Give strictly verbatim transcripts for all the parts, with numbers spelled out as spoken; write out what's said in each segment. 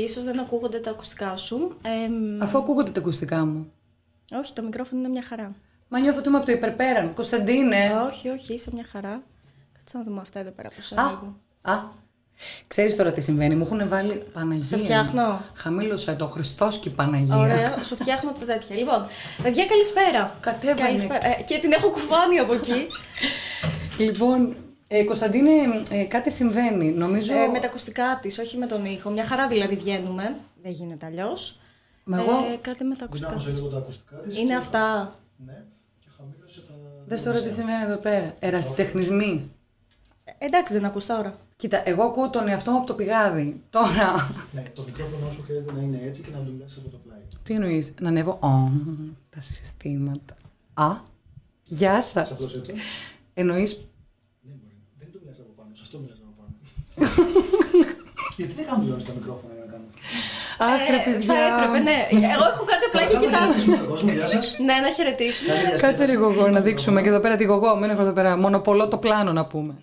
ίσως δεν ακούγονται τα ακουστικά σου. Ε, Αφού ακούγονται τα ακουστικά μου. Όχι, το μικρόφωνο είναι μια χαρά. Μα νιώθω ότι είμαι από το υπερπέραν. Κωνσταντίνε. Όχι, όχι, είσαι μια χαρά. Κάτσε να δούμε αυτά εδώ πέρα πώς Α, ανοίγουν. α. Ξέρεις τώρα τι συμβαίνει. Μου έχουν βάλει Παναγία. Σε φτιάχνω. Χαμήλωσα το Χριστός και η Παναγία. Ωραία, σου φτιάχνω τα τέτοια. Λοιπόν, παιδιά, καλησπέρα. Κατέβανε. Καλησπέρα. Ε, και την έχω κουβάνει από εκεί. Λοιπόν, ε, Κωνσταντίνε, ε, κάτι συμβαίνει. Νομίζω. Ε, με τα ακουστικά της, όχι με τον ήχο. Μια χαρά δηλαδή βγαίνουμε. Δεν γίνεται αλλιώς. Μα εγώ. Ε, κάτι με τα ακουστικά. Κουνάμε λίγο τα ακουστικά της. Είναι και αυτά. Ναι, και χαμήλωσε τα. Δες τώρα τι συμβαίνει εδώ πέρα. Ερασιτεχνισμοί. Ε, εντάξει, δεν ακούς τώρα. Κοίτα, εγώ ακούω τον εαυτό μου από το πηγάδι. Τώρα. Ναι, το μικρόφωνο σου χρειάζεται να είναι έτσι και να μιλάς από το πλάι. Τι εννοείς, να ανέβω. Ω, τα συστήματα. Α, γεια σας. Απλώς έτσι. Εννοείς. Ναι, μπορεί. Δεν το μιλάς από πάνω, σε αυτό μιλάς από πάνω. Γιατί δεν χαμηλώνεις τα μικρόφωνα για να κάνουμε αυτό. Αχ, ρε Ε, παιδιά. θα έπρεπε, ναι. Εγώ έχω κάτσει απλά και Καταρχάς, να κοιτάζω. χαιρετήσουμε τον κόσμο, γεια σας. Ναι, να χαιρετήσουμε. Καλή διασκέδαση. Κάτσε λίγο εγώ να Στο δείξουμε και εδώ πέρα τη γογό. Μην έχω εδώ πέρα μονοπολό το πλάνο να πούμε.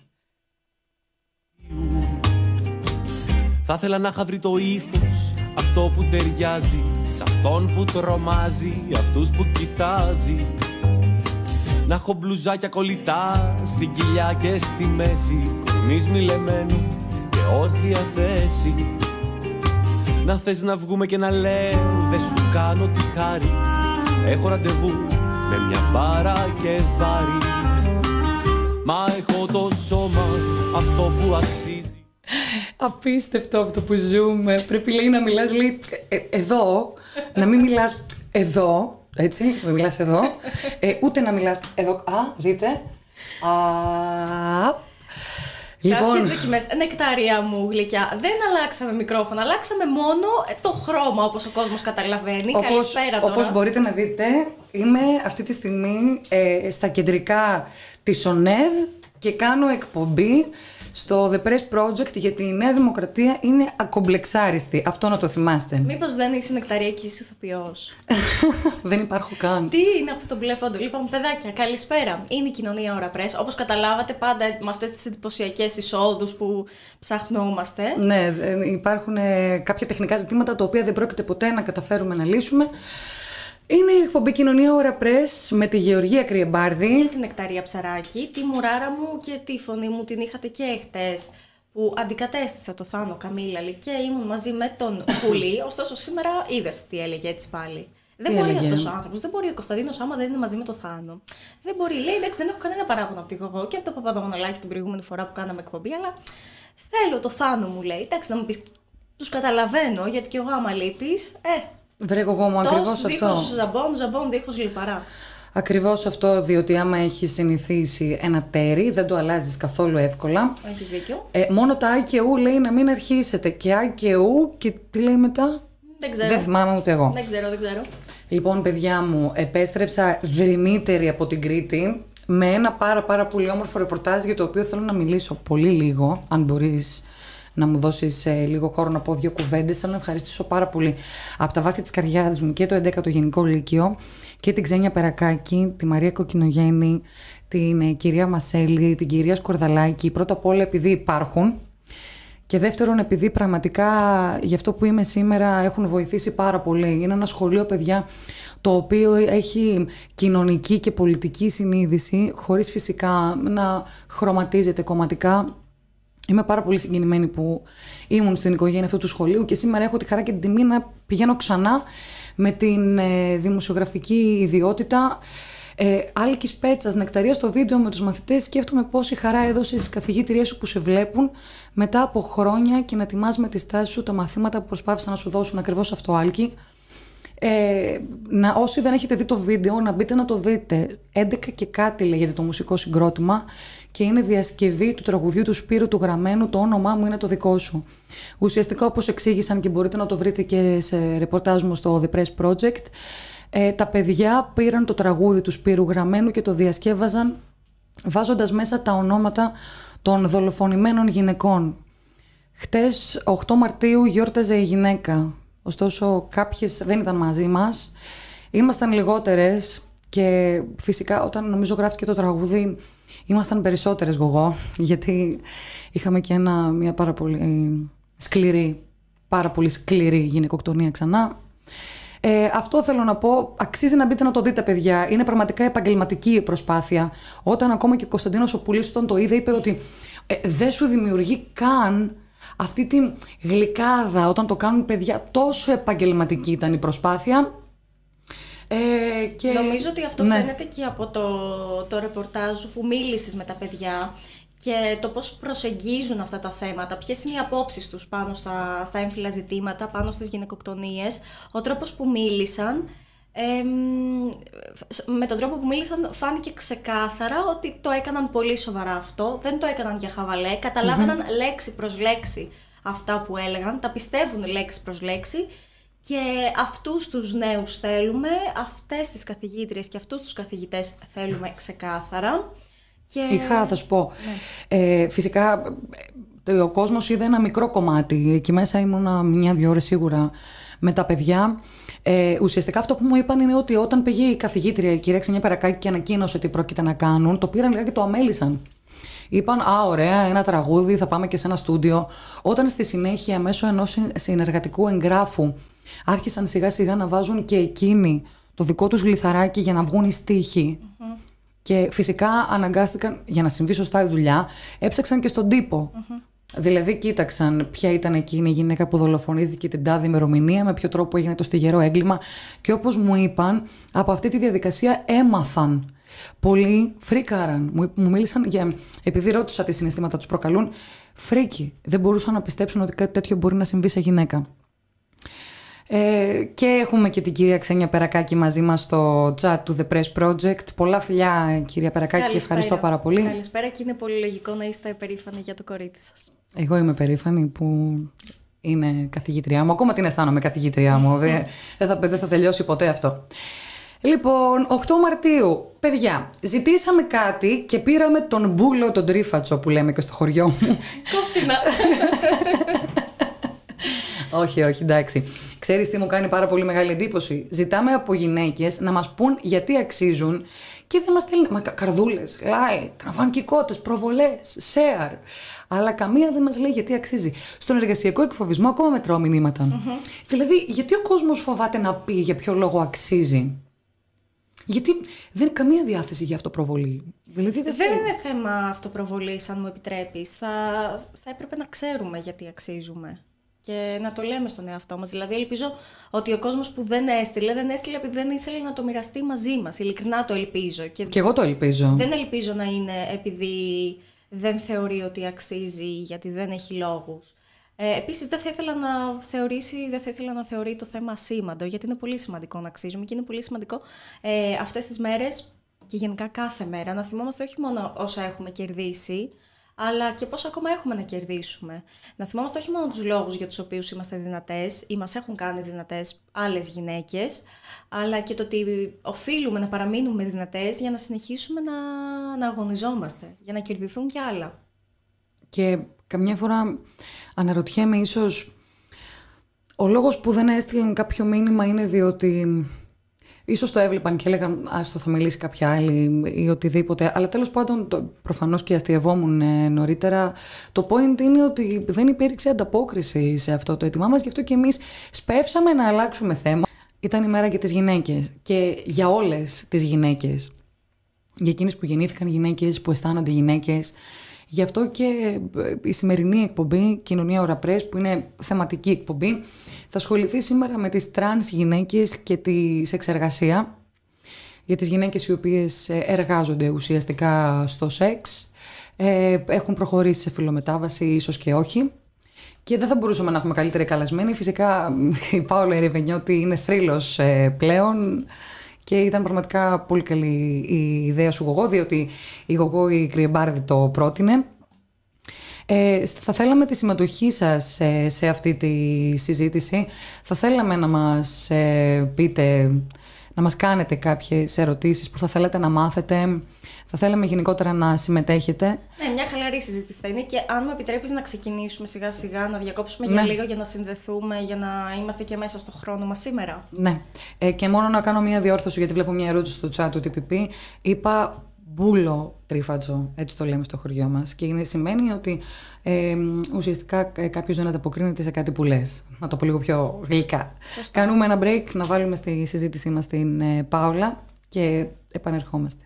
Θα ήθελα να είχα βρει το ύφος, αυτό που ταιριάζει σε αυτόν που τρομάζει, αυτούς που κοιτάζει. Να έχω μπλουζάκια κολλητά στην κοιλιά και στη μέση, κορμής μιλεμένου και όρθια θέση. Να θες να βγούμε και να λέω δεν σου κάνω τη χάρη, έχω ραντεβού με μια μπάρα και βάρη. Μα έχω το σώμα αυτό που αξίζει. Απίστευτο αυτό που ζούμε. Πρέπει λέει να μιλάς λέει, ε, εδώ, να μην μιλάς εδώ, έτσι, μην μιλάς εδώ, ε, ούτε να μιλάς εδώ. Α, δείτε. Α, Κάποιες λοιπόν, δοκιμές. Νεκτάρια μου γλυκιά. Δεν αλλάξαμε μικρόφωνο, αλλάξαμε μόνο ε, το χρώμα όπως ο κόσμος καταλαβαίνει. όπως, Καλησπέρα τώρα. όπως μπορείτε να δείτε, είμαι αυτή τη στιγμή ε, στα κεντρικά της ΟΝΕΔ και κάνω εκπομπή στο The Press Project, γιατί η Νέα Δημοκρατία είναι ακομπλεξάριστη. Αυτό να το θυμάστε. Μήπως δεν είσαι νεκταριακή ηθοποιός. Δεν υπάρχω καν. Τι είναι αυτό το μπλε φόντο. Λοιπόν, παιδάκια, καλησπέρα. Είναι η κοινωνία ώρα Press. Όπως καταλάβατε, πάντα με αυτές τις εντυπωσιακές εισόδους που ψαχνόμαστε. Ναι, ε, υπάρχουν ε, κάποια τεχνικά ζητήματα τα οποία δεν πρόκειται ποτέ να καταφέρουμε να λύσουμε. Είναι η εκπομπή Κοινωνία Ώρα Press με τη Γεωργία Κρυεμπάρδη. Και την Νεκταρία Ψαράκη, τη μουράρα μου και τη φωνή μου την είχατε και χτες που αντικατέστησα το Θάνο Καμίλαλη και ήμουν μαζί με τον Κουλή. Ωστόσο σήμερα είδες τι έλεγε έτσι πάλι. Δεν Τι μπορεί έλεγε? αυτός ο άνθρωπος, δεν μπορεί ο Κωνσταντίνος άμα δεν είναι μαζί με το Θάνο. Δεν μπορεί, λέει εντάξει, δεν έχω κανένα παράπονο από τη Γογό και από το Παπαδομανολάκη την προηγούμενη φορά που κάναμε εκπομπή, αλλά θέλω το Θάνο μου, λέει. Εντάξει, να μου πεις, τους καταλαβαίνω γιατί και εγώ άμα λείπεις, ε. Βρε εγώ μου, ακριβώς Τόσο αυτό. δίχως ζαμπόν, ζαμπόν δίχως λιπαρά. Ακριβώς αυτό, διότι άμα έχεις συνηθίσει ένα τέρι, δεν το αλλάζεις καθόλου εύκολα. Έχεις δίκιο. Ε, μόνο τα Α και Ου λέει να μην αρχίσετε. Και Α και Ου, και τι λέει μετά. Δεν ξέρω. Δεν θυμάμαι ούτε εγώ. Δεν ξέρω, δεν ξέρω. Λοιπόν, παιδιά μου, επέστρεψα δρυμύτερη από την Κρήτη με ένα πάρα πάρα πολύ όμορφο ρεπορτάζ για το οποίο θέλω να μιλήσω πολύ λίγο, αν μπορείς να μου δώσεις ε, λίγο χώρο να πω δύο κουβέντες. Θέλω να ευχαριστήσω πάρα πολύ από τα βάθη της καρδιάς μου και το έντεκατο Γενικό Λύκειο και την Ξένια Περακάκη, τη Μαρία Κοκκινογέννη, την ε, κυρία Μασέλη, την κυρία Σκορδαλάκη. Πρώτα απ' όλα επειδή υπάρχουν και δεύτερον επειδή πραγματικά γι' αυτό που είμαι σήμερα έχουν βοηθήσει πάρα πολύ. Είναι ένα σχολείο, παιδιά, το οποίο έχει κοινωνική και πολιτική συνείδηση, χωρίς φυσικά να χρωματίζεται κομματικά. Είμαι πάρα πολύ συγκινημένη που ήμουν στην οικογένεια αυτού του σχολείου και σήμερα έχω τη χαρά και την τιμή να πηγαίνω ξανά με την ε, δημοσιογραφική ιδιότητα. Ε, Άλκης Πέτσας, Νεκταρία στο βίντεο με τους μαθητές. Σκέφτομαι πόση χαρά έδωσες στις καθηγήτριές σου που σε βλέπουν μετά από χρόνια και να τιμάς με τη στάση σου τα μαθήματα που προσπάθησαν να σου δώσουν. Ακριβώς αυτό, Άλκη. Ε, να, όσοι δεν έχετε δει το βίντεο, να μπείτε να το δείτε. έντεκα και κάτι λέγεται το μουσικό συγκρότημα και είναι διασκευή του τραγουδιού του Σπύρου του Γραμμένου, το όνομά μου είναι το δικό σου. Ουσιαστικά, όπως εξήγησαν και μπορείτε να το βρείτε και σε ρεπορτάζ μου στο The Press Project, ε, τα παιδιά πήραν το τραγούδι του Σπύρου Γραμμένου και το διασκεύαζαν βάζοντας μέσα τα ονόματα των δολοφονημένων γυναικών. Χτες, οκτώ Μαρτίου, γιόρταζε η γυναίκα. Ωστόσο, κάποιες δεν ήταν μαζί μας. Ήμασταν λιγότερες και φυσικά όταν νομίζω γράφτηκε το τραγούδι ήμασταν περισσότερες, Γογό, γιατί είχαμε και ένα, μια πάρα πολύ σκληρή πάρα πολύ σκληρή γυναικοκτονία ξανά. Ε, αυτό θέλω να πω. Αξίζει να μπείτε να το δείτε, παιδιά. Είναι πραγματικά επαγγελματική η προσπάθεια. Όταν ακόμα και ο Κωνσταντίνος ο Πουλής, όταν το είδε, είπε ότι ε, δεν σου δημιουργεί καν αυτή τη γλυκάδα όταν το κάνουν παιδιά. Τόσο επαγγελματική ήταν η προσπάθεια. Ε, και... Νομίζω ότι αυτό ναι. φαίνεται και από το, το ρεπορτάζ που μίλησες με τα παιδιά και το πώς προσεγγίζουν αυτά τα θέματα, ποιες είναι οι απόψεις τους πάνω στα, στα έμφυλα ζητήματα, πάνω στις γυναικοκτονίες, ο τρόπος που μίλησαν. Ε, με τον τρόπο που μίλησαν φάνηκε ξεκάθαρα ότι το έκαναν πολύ σοβαρά αυτό, δεν το έκαναν για χαβαλέ, καταλάβαιναν mm-hmm. λέξη προς λέξη αυτά που έλεγαν, τα πιστεύουν λέξη προς λέξη. Και αυτούς τους νέους θέλουμε, αυτές τις καθηγήτριες και αυτούς τους καθηγητές θέλουμε ξεκάθαρα. Και... Είχα, θα σου πω, ναι. ε, φυσικά ο κόσμος είδε ένα μικρό κομμάτι, εκεί μέσα ήμουνα μια-δυο ώρες σίγουρα με τα παιδιά. Ε, ουσιαστικά αυτό που μου είπαν είναι ότι όταν πήγε η καθηγήτρια, η κυρία Ξενιά Περακάκη, και ανακοίνωσε τι πρόκειται να κάνουν, το πήραν και το αμέλησαν. Είπαν, α, ωραία, ένα τραγούδι, θα πάμε και σε ένα στούντιο. Όταν στη συνέχεια, μέσω ενός συνεργατικού εγγράφου, άρχισαν σιγά σιγά να βάζουν και εκείνοι το δικό τους λιθαράκι για να βγουν οι στίχοι. Mm-hmm. Και φυσικά αναγκάστηκαν, για να συμβεί σωστά η δουλειά, έψαξαν και στον τύπο. Mm-hmm. Δηλαδή κοίταξαν ποια ήταν εκείνη η γυναίκα που δολοφονήθηκε την τάδε ημερομηνία, με ποιο τρόπο έγινε το στιγερό έγκλημα. Και όπως μου είπαν, από αυτή τη διαδικασία έμαθαν. Πολλοί φρίκαραν. Μου, μου μίλησαν για. Επειδή ρώτησα τι συναισθήματα τους προκαλούν, φρίκι. Δεν μπορούσαν να πιστέψουν ότι κάτι τέτοιο μπορεί να συμβεί σε γυναίκα. Ε, και έχουμε και την κυρία Ξένια Περακάκη μαζί μας στο chat του The Press Project. Πολλά φιλιά, κυρία Περακάκη, καλησπέρα. Και ευχαριστώ πάρα πολύ. Καλησπέρα, και είναι πολύ λογικό να είστε περήφανοι για το κορίτσι σας. Εγώ είμαι περήφανη που είναι καθηγήτριά μου. Ακόμα την αισθάνομαι καθηγήτριά μου. δεν, θα, δεν θα τελειώσει ποτέ αυτό. Λοιπόν, οκτώ Μαρτίου, παιδιά, ζητήσαμε κάτι και πήραμε τον μπούλο, τον τρίφατσο που λέμε και στο χωριό μου. Κόφτινα. Όχι, όχι, εντάξει. Ξέρεις τι μου κάνει πάρα πολύ μεγάλη εντύπωση? Ζητάμε από γυναίκες να μας πούν γιατί αξίζουν και δεν μας στέλνουν. Μα καρδούλες, like, κραυανκικότες, προβολές, share. Αλλά καμία δεν μας λέει γιατί αξίζει. Στον εργασιακό εκφοβισμό ακόμα μετράω μηνύματα. Mm-hmm. Δηλαδή, γιατί ο κόσμος φοβάται να πει για ποιο λόγο αξίζει? Γιατί δεν είναι καμία διάθεση για αυτοπροβολή. Δηλαδή δεν, δεν είναι θέμα αυτοπροβολής, αν μου επιτρέπεις. Θα, θα έπρεπε να ξέρουμε γιατί αξίζουμε. Και να το λέμε στον εαυτό μας. Δηλαδή, ελπίζω ότι ο κόσμος που δεν έστειλε, δεν έστειλε επειδή δεν ήθελε να το μοιραστεί μαζί μας. Ειλικρινά το ελπίζω. Και, και εγώ το ελπίζω. Δεν ελπίζω να είναι επειδή δεν θεωρεί ότι αξίζει, γιατί δεν έχει λόγους. Ε, επίσης, δεν θα ήθελα να θεωρήσει, δεν θα ήθελα να θεωρεί το θέμα ασήμαντο, γιατί είναι πολύ σημαντικό να αξίζουμε και είναι πολύ σημαντικό ε, αυτές τις μέρες και γενικά κάθε μέρα να θυμόμαστε όχι μόνο όσα έχουμε κερδίσει, αλλά και πώς ακόμα έχουμε να κερδίσουμε. Να θυμόμαστε όχι μόνο τους λόγους για τους οποίους είμαστε δυνατές ή μας έχουν κάνει δυνατές άλλες γυναίκες, αλλά και το ότι οφείλουμε να παραμείνουμε δυνατές για να συνεχίσουμε να, να αγωνιζόμαστε, για να κερδιθούν κι άλλα. Και καμιά φορά αναρωτιέμαι, ίσως ο λόγος που δεν έστειλαν κάποιο μήνυμα είναι διότι ίσως το έβλεπαν και έλεγαν άστο, θα μιλήσει κάποια άλλη ή οτιδήποτε. Αλλά τέλος πάντων, το, προφανώς και αστειευόμουν ε, νωρίτερα, το point είναι ότι δεν υπήρξε ανταπόκριση σε αυτό το αίτημά μας, γι' αυτό και εμείς σπεύσαμε να αλλάξουμε θέμα. Ήταν η μέρα για τις γυναίκες και για όλες τις γυναίκες. Για εκείνες που γεννήθηκαν γυναίκες, που αισθάνονται γυναίκες. Γι' αυτό και η σημερινή εκπομπή Κοινωνία Ωραπρές, που είναι θεματική εκπομπή, θα ασχοληθεί σήμερα με τις τρανς γυναίκες και τη σεξεργασία. Για τις γυναίκες οι οποίες εργάζονται ουσιαστικά στο σεξ, έχουν προχωρήσει σε φιλομετάβαση, ίσως και όχι. Και δεν θα μπορούσαμε να έχουμε καλύτερη καλεσμένη. Φυσικά η Πάολα Ερηβενιώτη είναι θρύλος πλέον. Και ήταν πραγματικά πολύ καλή η ιδέα σου, Γογό, διότι η Γογό η Κρυεμπάρδη το πρότεινε. Ε, θα θέλαμε τη συμμετοχή σας ε, σε αυτή τη συζήτηση. Θα θέλαμε να μας ε, πείτε, να μας κάνετε κάποιες ερωτήσεις που θα θέλετε να μάθετε. Θα θέλαμε γενικότερα να συμμετέχετε. Ναι, μια χαλαρή συζήτηση θα είναι, και αν μου επιτρέπεις να ξεκινήσουμε σιγά σιγά, να διακόψουμε ναι. για λίγο για να συνδεθούμε, για να είμαστε και μέσα στο χρόνο μας σήμερα. Ναι. Ε, και μόνο να κάνω μια διόρθωση, γιατί βλέπω μια ερώτηση στο chat του τι πι πι. Είπα μπούλο τρίφατζο, έτσι το λέμε στο χωριό μας. Και είναι, σημαίνει ότι ε, ουσιαστικά ε, κάποιος δεν ανταποκρίνεται σε κάτι που λες. Να το πω λίγο πιο γλυκά. Φωστά. Κάνουμε ένα break, να βάλουμε στη συζήτησή μας την ε, Πάολα και επανερχόμαστε.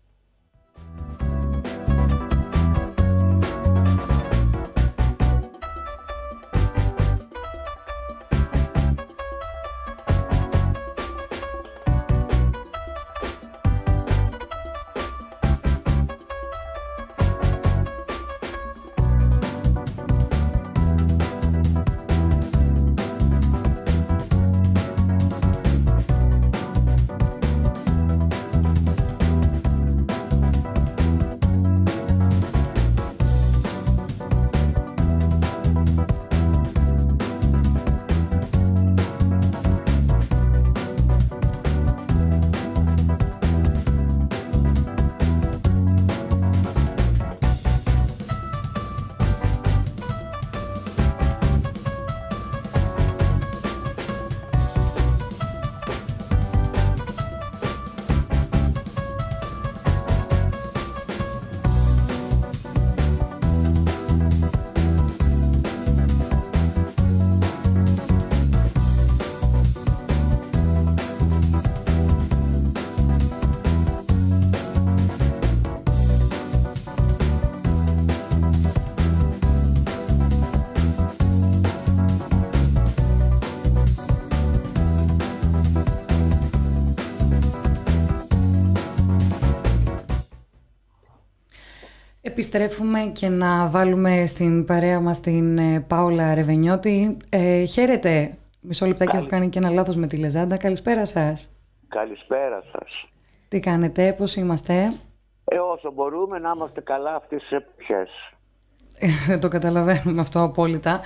Επιστρέφουμε και να βάλουμε στην παρέα μας την ε, Πάολα Ρεβενιώτη. Ε, χαίρετε. Μισό λεπτάκι, Καλη... έχω κάνει και ένα λάθος με τη Λεζάντα. Καλησπέρα σας. Καλησπέρα σας. Τι κάνετε, πώς είμαστε? Ε, όσο μπορούμε να είμαστε καλά αυτές τις εποχές. Ε, το καταλαβαίνουμε αυτό απόλυτα.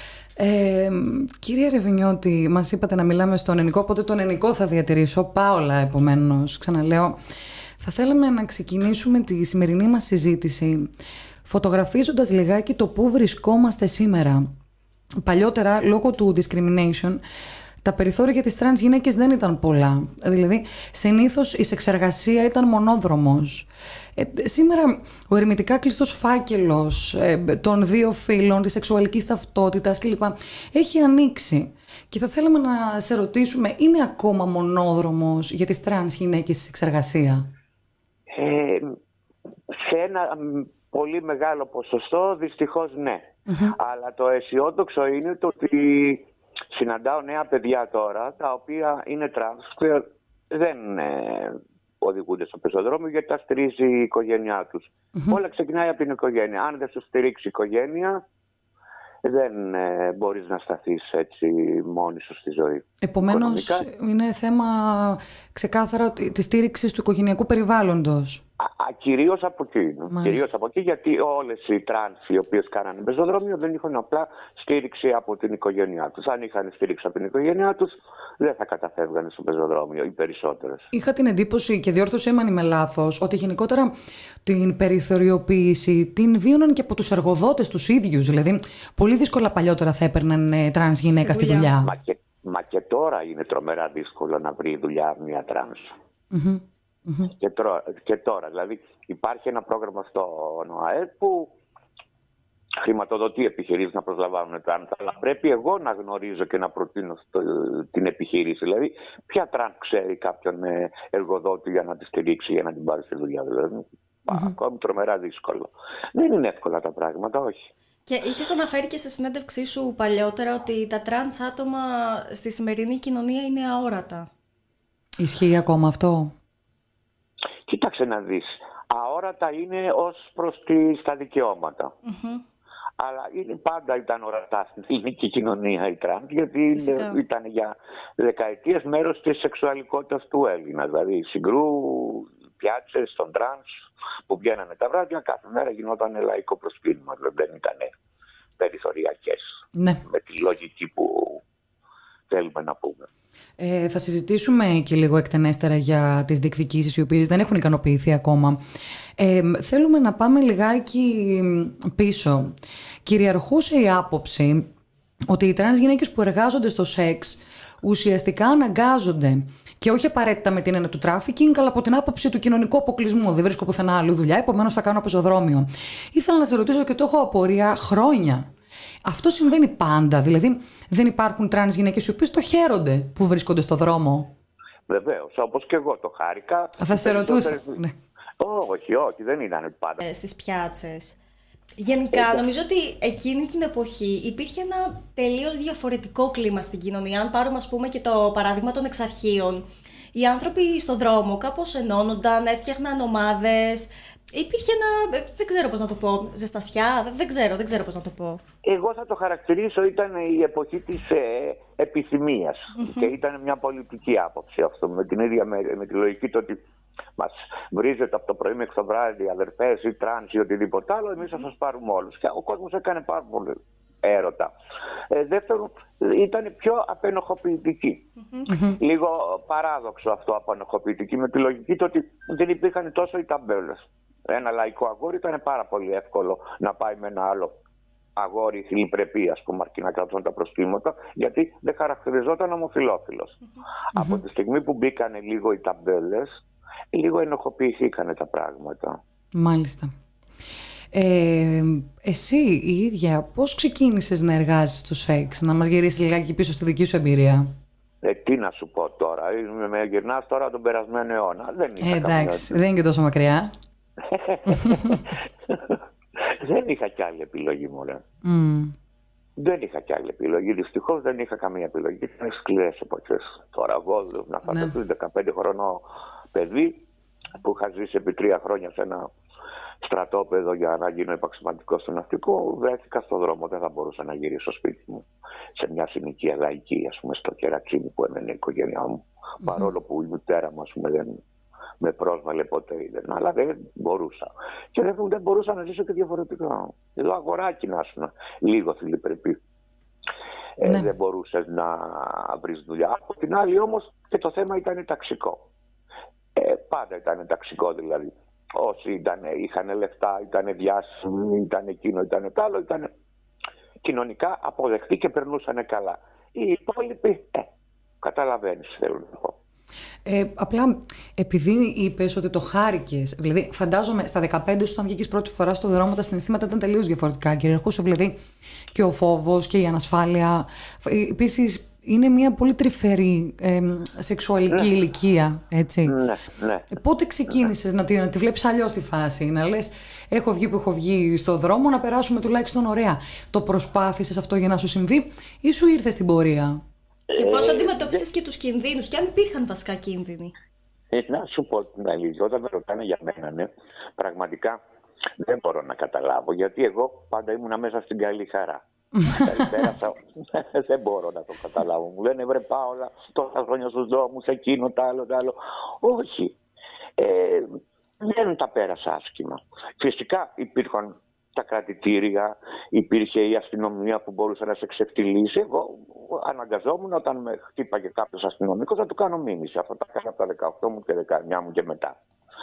Ε, κύριε Ρεβενιώτη, μας είπατε να μιλάμε στον ελληνικό, οπότε τον ελληνικό θα διατηρήσω. Πάολα, επομένως, ξαναλέω. Θα θέλαμε να ξεκινήσουμε τη σημερινή μας συζήτηση φωτογραφίζοντας λιγάκι το πού βρισκόμαστε σήμερα. Παλιότερα, λόγω του discrimination, τα περιθώρια για τις τρανς γυναίκες δεν ήταν πολλά. Δηλαδή, συνήθως η σεξεργασία ήταν μονόδρομος. Ε, σήμερα, ο ερμητικά κλειστός φάκελος ε, των δύο φύλων, της σεξουαλικής ταυτότητας κλπ. Έχει ανοίξει. Και θα θέλαμε να σε ρωτήσουμε, είναι ακόμα μονόδρομος για τις τρανς γυναίκες η σεξεργασία? Ε, σε ένα πολύ μεγάλο ποσοστό δυστυχώς ναι. Mm-hmm. Αλλά το αισιόδοξο είναι το ότι συναντάω νέα παιδιά τώρα τα οποία είναι τρανς και δεν ε, οδηγούνται στο πεζοδρόμιο γιατί τα στηρίζει η οικογένειά τους. Mm-hmm. Όλα ξεκινάει από την οικογένεια. Αν δεν σου στηρίξει η οικογένεια, δεν ε, μπορείς να σταθείς έτσι μόνη σου στη ζωή. Επομένως, οικονομικά, είναι θέμα ξεκάθαρα της στήριξης του οικογενειακού περιβάλλοντος. Α, α, κυρίως από εκεί. Κυρίως από εκεί, γιατί όλες οι τρανς οι οποίες κάνανε πεζοδρόμιο δεν είχαν απλά στήριξη από την οικογένειά τους. Αν είχαν στήριξη από την οικογένειά τους, δεν θα καταφεύγανε στο πεζοδρόμιο οι περισσότερες. Είχα την εντύπωση, και διόρθωσέ με αν είμαι λάθος, ότι γενικότερα την περιθωριοποίηση την βίωναν και από τους εργοδότες τους ίδιους. Δηλαδή, πολύ δύσκολα παλιότερα θα έπαιρναν ε, τρανς γυναίκα στη δουλειά. Στη δουλειά. Μα, και, μα και τώρα είναι τρομερά δύσκολο να βρει δουλειά μια τρανς. Mm-hmm. Mm-hmm. Και, τρο, και τώρα, δηλαδή υπάρχει ένα πρόγραμμα στο ΝΟΑΕΠ που χρηματοδοτεί επιχειρήσεις να προσλαμβάνουν τρανς, αλλά πρέπει εγώ να γνωρίζω και να προτείνω στο, την επιχείρηση. Δηλαδή, ποια τρανς ξέρει κάποιον εργοδότη για να τη στηρίξει, για να την πάρει στη δουλειά. Δηλαδή, mm-hmm. ακόμη τρομερά δύσκολο. Δεν είναι εύκολα τα πράγματα, όχι. Και είχες αναφέρει και σε συνέντευξή σου παλιότερα ότι τα τρανς άτομα στη σημερινή κοινωνία είναι αόρατα. Ισχύει ακόμα αυτό? Κοίταξε να δεις. Αόρατα είναι ως προς τη, τα δικαιώματα. Mm-hmm. Αλλά είναι, πάντα ήταν ορατά στην ελληνική κοινωνία η τρανς, γιατί είναι, ήταν για δεκαετίες μέρος της σεξουαλικότητας του Έλληνα. Δηλαδή συγκρού, πιάτσες των τρανς που βγαίνανε τα βράδια, κάθε μέρα γινόταν λαϊκό προσκύνημα. Δεν ήταν περιθωριακές. Ναι. Με τη λογική που θέλουμε να πούμε. Ε, θα συζητήσουμε και λίγο εκτενέστερα για τις διεκδικήσεις οι οποίες δεν έχουν ικανοποιηθεί ακόμα. Ε, θέλουμε να πάμε λιγάκι πίσω. Κυριαρχούσε η άποψη ότι οι τρανς γυναίκες που εργάζονται στο σεξ ουσιαστικά αναγκάζονται. Και όχι απαραίτητα με την έννοια του τράφικινγκ, αλλά από την άποψη του κοινωνικού αποκλεισμού. Δεν βρίσκω πουθενά αλλού δουλειά, επομένως θα κάνω πεζοδρόμιο. Ήθελα να σε ρωτήσω και το έχω απορία χρόνια. Αυτό συμβαίνει πάντα. Δηλαδή, δεν υπάρχουν τρανς γυναίκες οι οποίες το χαίρονται που βρίσκονται στο δρόμο. Βεβαίως, όπως και εγώ το χάρηκα. Θα σε ρωτούσα. Ναι. Όχι, όχι, δεν ήταν πάντα. Ε, στις πιάτσες. Γενικά, νομίζω ότι εκείνη την εποχή υπήρχε ένα τελείως διαφορετικό κλίμα στην κοινωνία. Αν πάρουμε, ας πούμε, και το παράδειγμα των εξαρχείων. Οι άνθρωποι στον δρόμο κάπως ενώνονταν, έφτιαχναν ομάδες. Υπήρχε ένα, δεν ξέρω πώς να το πω, ζεστασιά, δεν ξέρω, δεν ξέρω πώς να το πω. Εγώ θα το χαρακτηρίσω, ήταν η εποχή της ε, επιθυμίας mm-hmm. και ήταν μια πολιτική άποψη αυτό, με την ίδια, με, με τη λογική το ότι μας βρίζετε από το πρωί μέχρι το βράδυ αδερφές ή τρανς ή οτιδήποτε άλλο, εμείς θα σας πάρουμε όλους. Και ο κόσμος έκανε πάρα πολύ έρωτα. Ε, δεύτερον, ήταν πιο απενοχοποιητική. Mm-hmm. Λίγο παράδοξο αυτό απενοχοποιητική, με τη λογική το ότι δεν υπήρχαν τόσο οι ταμπέλες. Ένα λαϊκό αγόρι ήταν πάρα πολύ εύκολο να πάει με ένα άλλο αγόρι θηλυπρεπή, ας πούμε, αρκεί να κρατούν τα προστήματα, γιατί δεν χαρακτηριζόταν ομοφυλόφιλος. Mm-hmm. Από τη στιγμή που μπήκανε λίγο οι ταμπέλες, λίγο ενοχοποιηθήκανε τα πράγματα. Μάλιστα. Ε, εσύ η ίδια πώς ξεκίνησες να εργάζεσαι στο σεξ, να μας γυρίσεις λιγάκι πίσω στη δική σου εμπειρία? Ε, τι να σου πω τώρα, με γυρνάς τώρα τον περασμένο αιώνα. Δεν είχα ε, εντάξει, καμία... δεν είναι και τόσο μακριά. Δεν είχα κι άλλη επιλογή, μωρέ. Mm. Δεν είχα κι άλλη επιλογή. Δυστυχώς δεν είχα καμία επιλογή. Ήταν σκληρές εποχές. Τώρα εγώ να φανταστείς, ναι. δεκαπέντε χρονών παιδί που είχα ζήσει επί τρία χρόνια σε ένα στρατόπεδο για να γίνω επαξιωματικό στο ναυτικό, βρέθηκα στον δρόμο. Δεν θα μπορούσα να γυρίσω στο σπίτι μου σε μια συνοικία λαϊκή, ας πούμε, στο Κερατσίνι που έμενε η οικογένειά μου. Mm-hmm. Παρόλο που η μητέρα μου, ας πούμε, δεν με πρόσβαλε ποτέ, δεν, αλλά δεν μπορούσα. Και δεν, δεν μπορούσα να ζήσω και διαφορετικά. Εδώ αγοράκι να ήσουν λίγο θηλυπρεπή. Ε, ναι. Δεν μπορούσες να βρεις δουλειά. Από την άλλη όμως και το θέμα ήταν ταξικό. Ε, πάντα ήταν ταξικό δηλαδή. Όσοι ήταν, είχαν λεφτά, ήταν διάσημοι, ήταν εκείνο, ήταν το άλλο, ήταν κοινωνικά αποδεκτοί και περνούσαν καλά. Οι υπόλοιποι, ε, καταλαβαίνεις, θέλω να πω. Ε, απλά επειδή είπες ότι το χάρηκες, δηλαδή φαντάζομαι στα δεκαπέντε σου όταν βγήκες πρώτη φορά στο δρόμο τα συναισθήματα ήταν τελείως διαφορετικά. Κυριαρχούσε δηλαδή και ο φόβος και η ανασφάλεια. Επίσης είναι μια πολύ τρυφερή ε, σεξουαλική ναι. ηλικία, έτσι. Ναι, ναι. Ε, πότε ξεκίνησες ναι. να, τη, να τη βλέπεις αλλιώς τη φάση, να λες έχω βγει που έχω βγει στο δρόμο, να περάσουμε τουλάχιστον ωραία. Το προσπάθησες αυτό για να σου συμβεί ή σου ήρθε στην πορεία? Και πώς αντιμετώπισες και τους κινδύνους, και αν υπήρχαν βασικά κίνδυνοι? Ε, να σου πω την αλήθεια, όταν με ρωτάνε για μένα, ναι, πραγματικά δεν μπορώ να καταλάβω, γιατί εγώ πάντα ήμουνα μέσα στην καλή χαρά. Πέρασα, δεν μπορώ να το καταλάβω. Μου λένε βρε Πάολα, τόσα χρόνια στους δρόμους, εκείνο, τ' άλλο, τ' άλλο. Όχι. Ε, δεν τα πέρασα άσχημα. Φυσικά υπήρχαν τα κρατητήρια, υπήρχε η αστυνομία που μπορούσε να σε ξεφτυλίσει. Εγώ αναγκαζόμουν όταν με χτύπαγε κάποιος αστυνομικός να του κάνω μήνυση. Αυτό τα έκανα από τα δεκαοκτώ μου και δεκαεννιά μου και μετά.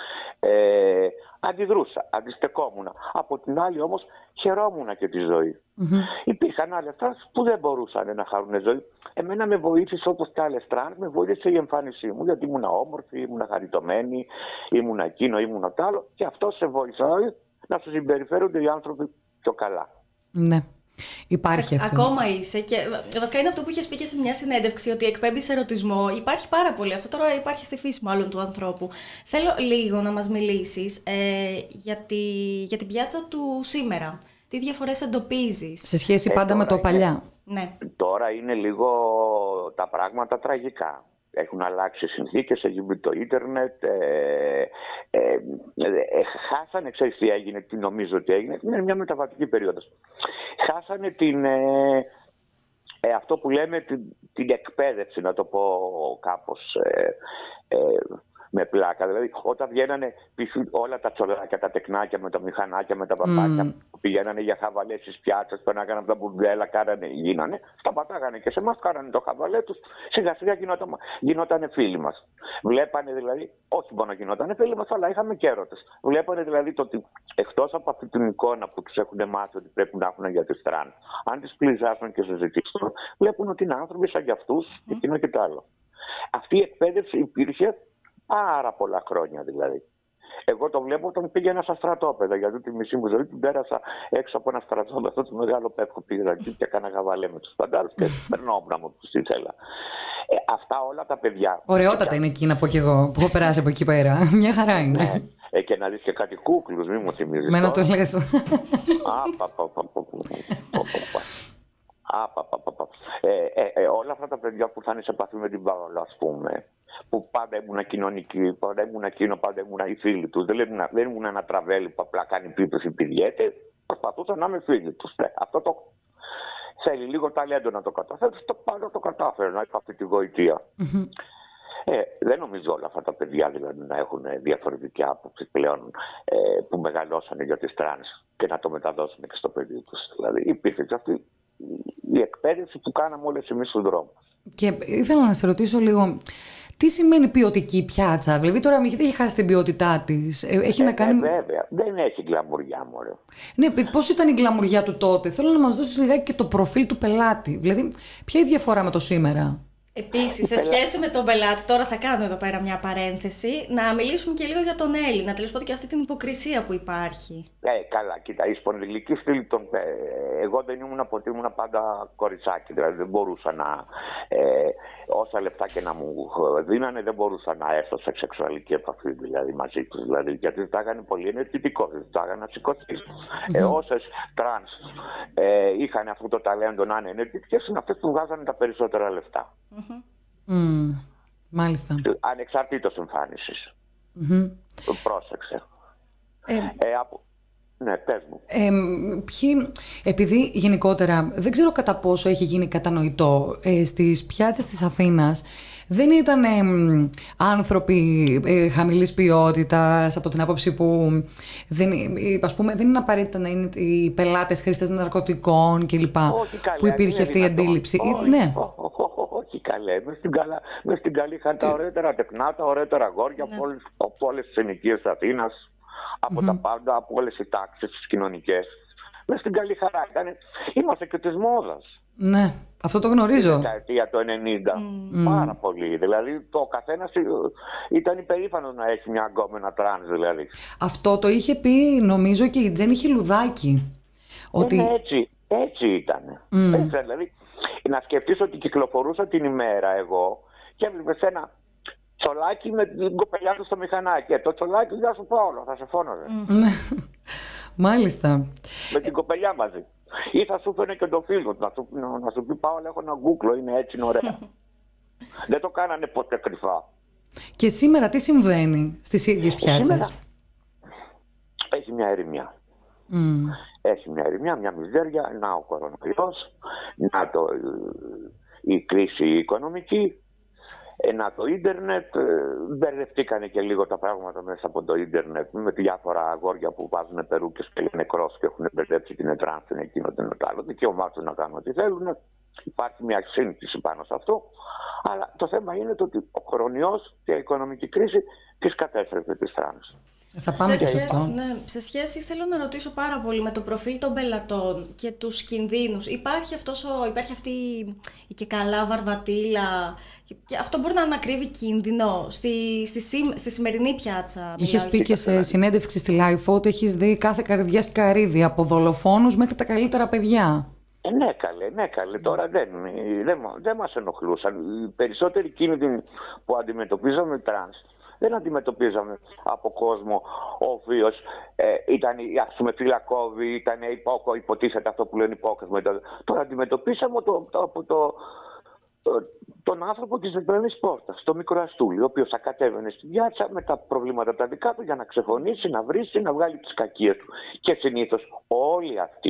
Ε, αντιδρούσα, αντιστεκόμουν. Από την άλλη όμως χαιρόμουν και τη ζωή. Mm-hmm. Υπήρχαν άλλες τρανς που δεν μπορούσαν να χαρούν ζωή. Εμένα με βοήθησε, όπως και άλλες τρανς, με βοήθησε η εμφάνισή μου, γιατί ήμουν όμορφη, ήμουν χαριτωμένη, ήμουν εκείνο, ήμουν τ' άλλο, και αυτό σε βοηθάει να σου συμπεριφέρονται οι άνθρωποι πιο καλά. Ναι. Υπάρχει αυτό. Ακόμα είσαι, και βασικά είναι αυτό που είχες πει και σε μια συνέντευξη, ότι εκπέμπεις ερωτισμό. Υπάρχει πάρα πολύ. Αυτό τώρα υπάρχει στη φύση μάλλον του ανθρώπου. Θέλω λίγο να μας μιλήσεις ε, για, τη, για την πιάτσα του σήμερα. Τι διαφορές εντοπίζεις? Σε σχέση πάντα ε, με το είναι, παλιά. Ναι. Τώρα είναι λίγο τα πράγματα τραγικά. Έχουν αλλάξει συνθήκες, έχει μπει το ίντερνετ, ε, ε, ε, ε, χάσανε, ξέρεις τι έγινε, τι νομίζω ότι έγινε, είναι μια μεταβατική περίοδος. Χάσανε την, ε, ε, αυτό που λέμε την, την εκπαίδευση, να το πω κάπως, ε, ε, με πλάκα. Δηλαδή, όταν βγαίνανε πίσω όλα τα τσολάκια, τα τεκνάκια με τα μηχανάκια, με τα παπάκια, mm. που πηγαίνανε για χαβαλέ στις πιάτσες, περνάγανε από τα μπουρδέλα, κάνανε, γίνανε, σταματάγανε και σε εμάς, κάνανε το χαβαλέ τους. Σιγά σιγά γινόταν, γινότανε φίλοι μας. Βλέπανε δηλαδή, όχι μόνο γινότανε φίλοι μας, αλλά είχαμε και έρωτες. Βλέπανε δηλαδή το ότι εκτός από αυτή την εικόνα που τους έχουν μάθει ότι πρέπει να έχουν για τις τραν, αν τις πλησιάσουν και συζητήσουν, βλέπουν ότι είναι άνθρωποι σαν κι αυτούς, mm. εκείνο και το άλλο. Αυτή η εκπαίδευση υπήρχε πάρα πολλά χρόνια δηλαδή. Εγώ το βλέπω όταν πήγαινα στα στρατόπεδα, γιατί τη μισή μου ζωή την πέρασα έξω από ένα στρατόπεδο, αυτό το μεγάλο πεύκο πήγα εκεί και έκανα γαβαλέ με τους φαντάρους και περνόμουν μου τους ήθελα. Ε, αυτά όλα τα παιδιά. Ωραιότατα και... είναι εκεί να πω κι εγώ που έχω περάσει από εκεί πέρα. Μια χαρά είναι. Ναι. Ε, και να δεις και κάτι κούκλους, μη μου θυμίζεις. Μένα το λες. Όλα αυτά τα παιδιά που θα είναι σε επαφή με την Παόλα, ας πούμε, που πάντα ήμουν κοινωνικοί, πάντα ήμουν εκείνο, πάντα ήμουν οι φίλοι τους. Δεν, δεν ήμουν ένα τραβέλι που απλά κάνει πίπες ή πηδιέται. Προσπαθούσα να είμαι φίλοι τους. Ναι, αυτό το θέλει λίγο ταλέντο να το καταφέρει. Το πάντα το κατάφερε να έχω αυτή τη γοητεία. Mm-hmm. Ε, δεν νομίζω όλα αυτά τα παιδιά δηλαδή να έχουν διαφορετική άποψη πλέον ε, που μεγαλώσανε για τις τρανς και να το μεταδώσουν και στο παιδί τους. Δηλαδή υπήρχε και αυτή η εκπαίδευση που κάναμε όλες εμείς στον δρόμο. Και ήθελα να σε ρωτήσω λίγο, τι σημαίνει ποιοτική πιάτσα? Δηλαδή τώρα γιατί έχει χάσει την ποιότητά της? Έχει ε, να κάνει... ε, βέβαια, δεν έχει γκλαμουριά μωρέ. Ναι, πώς ήταν η γκλαμουριά του τότε? Θέλω να μας δώσεις λιγάκι και το προφίλ του πελάτη. Δηλαδή ποια είναι η διαφορά με το σήμερα? Επίσης, σε σχέση με τον πελάτη, τώρα θα κάνω εδώ πέρα μια παρένθεση, να μιλήσουμε και λίγο για τον Έλληνα, τέλος πάντων και αυτή την υποκρισία που υπάρχει. Ε, καλά, κοίτα, η σπονδυλική στήλη των. Ε, εγώ δεν ήμουν από ότι ήμουν πάντα κοριτσάκι, δηλαδή δεν μπορούσα να. Ε, όσα λεπτά και να μου δίνανε, δεν μπορούσα να έρθω σε σεξουαλική επαφή δηλαδή, μαζί τους. Δηλαδή, γιατί ζητάγανε πολύ ενεργητικό, ζητάγανε να σηκωθείς. Mm-hmm. Ε, όσες τρανς ε, είχαν αυτό το ταλέντο να είναι ενεργητικές, είναι αυτές που βγάζανε τα περισσότερα λεφτά. Mm-hmm. Mm, μάλιστα. Ανεξαρτήτως εμφάνισης. Mm-hmm. Πρόσεξε. Ε, ε, από... Ναι, πες μου. Ε, ποιοι, επειδή γενικότερα δεν ξέρω κατά πόσο έχει γίνει κατανοητό, ε, στις πιάτσες της Αθήνας δεν ήταν ε, άνθρωποι ε, χαμηλής ποιότητας από την άποψη που δεν, ε, ας πούμε, δεν είναι απαραίτητα να είναι οι πελάτες χρήστες ναρκωτικών κλπ. Που υπήρχε αυτή η αντίληψη. Όχι, ναι. όχι καλέ. Μες στην, καλά, μες στην καλή είχαν τα ωραίτερα τεκνά, τα ωραίτερα αγόρια ναι. από όλες τις ενοικίες της Αθήνας. Από mm-hmm. τα πάντα, από όλες οι τάξεις, τις κοινωνικές. Μες στην καλή χαρά ήταν. Είμαστε και της μόδας. Ναι, αυτό το γνωρίζω. Στην δεκαετία του ενενήντα. Mm. Πάρα πολύ. Δηλαδή, το καθένας ήταν υπερήφανο να έχει μια γκόμενα τρανς, δηλαδή. Αυτό το είχε πει, νομίζω, και η Τζέννη Χιλουδάκη. Ότι... Είναι έτσι, έτσι ήταν. Mm. Έτσι, δηλαδή, να σκεφτείς ότι κυκλοφορούσα την ημέρα εγώ και έβλεπες ένα τσολάκι με την κοπελιά του στο μηχανάκι. Ε, το τσολάκι δεν σου Παόλο, θα σε φώναζε. Mm. Μάλιστα. Με την κοπελιά μαζί. Ή θα σου φέρνει και το φίλο να σου, να, να σου πει Παόλο, έχω ένα γκούκλο, είναι έτσι, είναι ωραία. Δεν το κάνανε ποτέ κρυφά. Και σήμερα τι συμβαίνει στις ίδιες πιάτσες? Έχει μια ερημιά. Mm. Έχει μια ερημιά, μια μιζέρια, να ο κορονοϊός, να το, η κρίση οικονομική. Να το ίντερνετ, μπερδευτήκανε και λίγο τα πράγματα μέσα από το ίντερνετ με διάφορα αγόρια που βάζουν περούκες και λένε κρός και έχουν μπερδέψει την ετράνς, την εκείνο, την άλλο. Δικαίωμά τους να κάνουν ό,τι θέλουν. Υπάρχει μια σύντηση πάνω σε αυτό. Αλλά το θέμα είναι το ότι ο κορονοϊός και η οικονομική κρίση τις κατέστρεψε τις τρανς. Θα πάμε σε και σχέση, σε αυτό. Ναι, σε σχέση θέλω να ρωτήσω πάρα πολύ με το προφίλ των πελατών και τους κινδύνους. Υπάρχει, αυτός ο, υπάρχει αυτή η και καλά βαρβατήλα και αυτό μπορεί να ανακρύβει κίνδυνο στη, στη, στη σημερινή πιάτσα. Είχες πει και σε συνέντευξη στη Life ότι έχεις δει κάθε καρδιά σκαρίδι από δολοφόνους μέχρι τα καλύτερα παιδιά. Ε, ναι καλέ, ναι καλέ. Τώρα δεν, δεν, δεν μας ενοχλούσαν. Οι περισσότεροι κίνδυνοι που αντιμετωπίζαμε τρανς δεν αντιμετωπίζαμε από κόσμο ο οποίος ε, ήταν, ας πούμε, φυλακόβη, ήταν υπόκο, υποτίθεται αυτό που λένε υπόκοσμο. Τώρα αντιμετωπίσαμε το, το, το, το, το, τον άνθρωπο της διπλανής πόρτας, το μικρό Αστούλη, ο οποίος θα κατέβαινε στην πιάτσα με τα προβλήματα τα δικά του για να ξεφωνήσει, να βρίσει, να βγάλει τις κακίες του. Και συνήθως όλοι αυτοί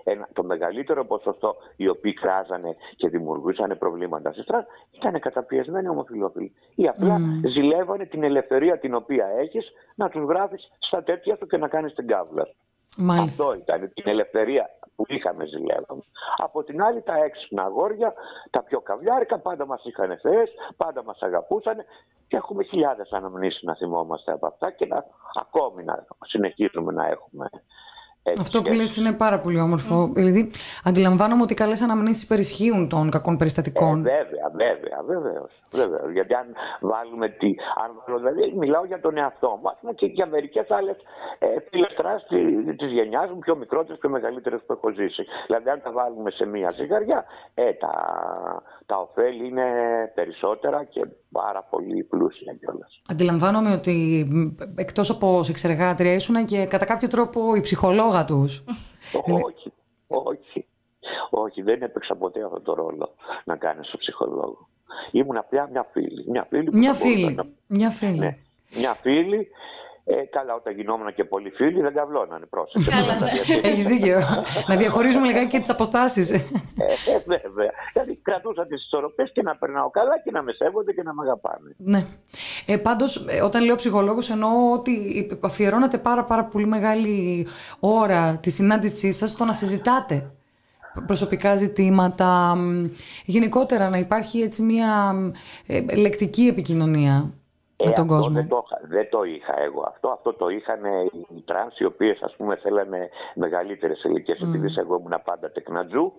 ένα, το μεγαλύτερο ποσοστό οι οποίοι κράζανε και δημιουργούσαν προβλήματα στη στράτ ήταν καταπιεσμένοι ομοφυλόφιλοι. Ή απλά mm. ζηλεύανε την ελευθερία την οποία έχεις να τους γράφεις στα τέτοια σου και να κάνεις την κάβλα. Μάλιστα. Αυτό ήταν, την ελευθερία που είχαμε ζηλεύαμε. Από την άλλη τα έξυπνα αγόρια, τα πιο καβλιάρικα, πάντα μας είχαν θεές, πάντα μας αγαπούσαν και έχουμε χιλιάδες αναμνήσεις να θυμόμαστε από αυτά και να, ακόμη να συνεχίζουμε να έχουμε. Έτσι, αυτό που λες είναι πάρα πολύ όμορφο. Mm. Δηλαδή, αντιλαμβάνομαι ότι οι καλές αναμνήσεις υπερισχύουν των κακών περιστατικών. Ε, βέβαια, βέβαια, βεβαίως, βεβαίως. Γιατί αν βάλουμε τη. Αν, δηλαδή, μιλάω για τον εαυτό μου. Ας πούμε και για μερικές άλλες ε, φίλες τρας της γενιάς μου, πιο μικρότερες, πιο μεγαλύτερες που έχω ζήσει. Δηλαδή, αν τα βάλουμε σε μία ζυγαριά, ε, τα, τα ωφέλη είναι περισσότερα και πάρα πολύ πλούσια κιόλας. Αντιλαμβάνομαι ότι εκτός από σεξεργάτρια ήσουν και κατά κάποιο τρόπο η ψυχολόγα τους. Όχι, όχι. Όχι, δεν έπαιξα ποτέ αυτό το ρόλο να κάνεις το ψυχολόγο. Ήμουν απλά μια φίλη. Μια φίλη. Που μια, φίλη. Να... μια φίλη. Ναι, μια φίλη. Ε, καλά, όταν γινόμουν και πολύ φίλοι, δεν καυλώνανε. Πρόσεχε. Έχεις δίκιο. Να διαχωρίζουμε λιγάκι και τις αποστάσεις. Ε, ε, βέβαια. Δηλαδή, κρατούσα τις ισορροπίες και να περνάω καλά και να με σέβονται και να με αγαπάνε. Ναι. Ε, πάντως, όταν λέω ψυχολόγος, εννοώ ότι αφιερώνατε πάρα, πάρα πολύ μεγάλη ώρα τη συνάντησή σας στο να συζητάτε προσωπικά ζητήματα. Γενικότερα, να υπάρχει έτσι μια ε, λεκτική επικοινωνία. Ε, τον αυτό κόσμο. Δεν, το, δεν το είχα εγώ αυτό. Αυτό το είχαν οι τρανς, οι οποίες ας πούμε θέλανε μεγαλύτερες ηλικίες, mm. επειδή εγώ ήμουν πάντα τεκνατζού.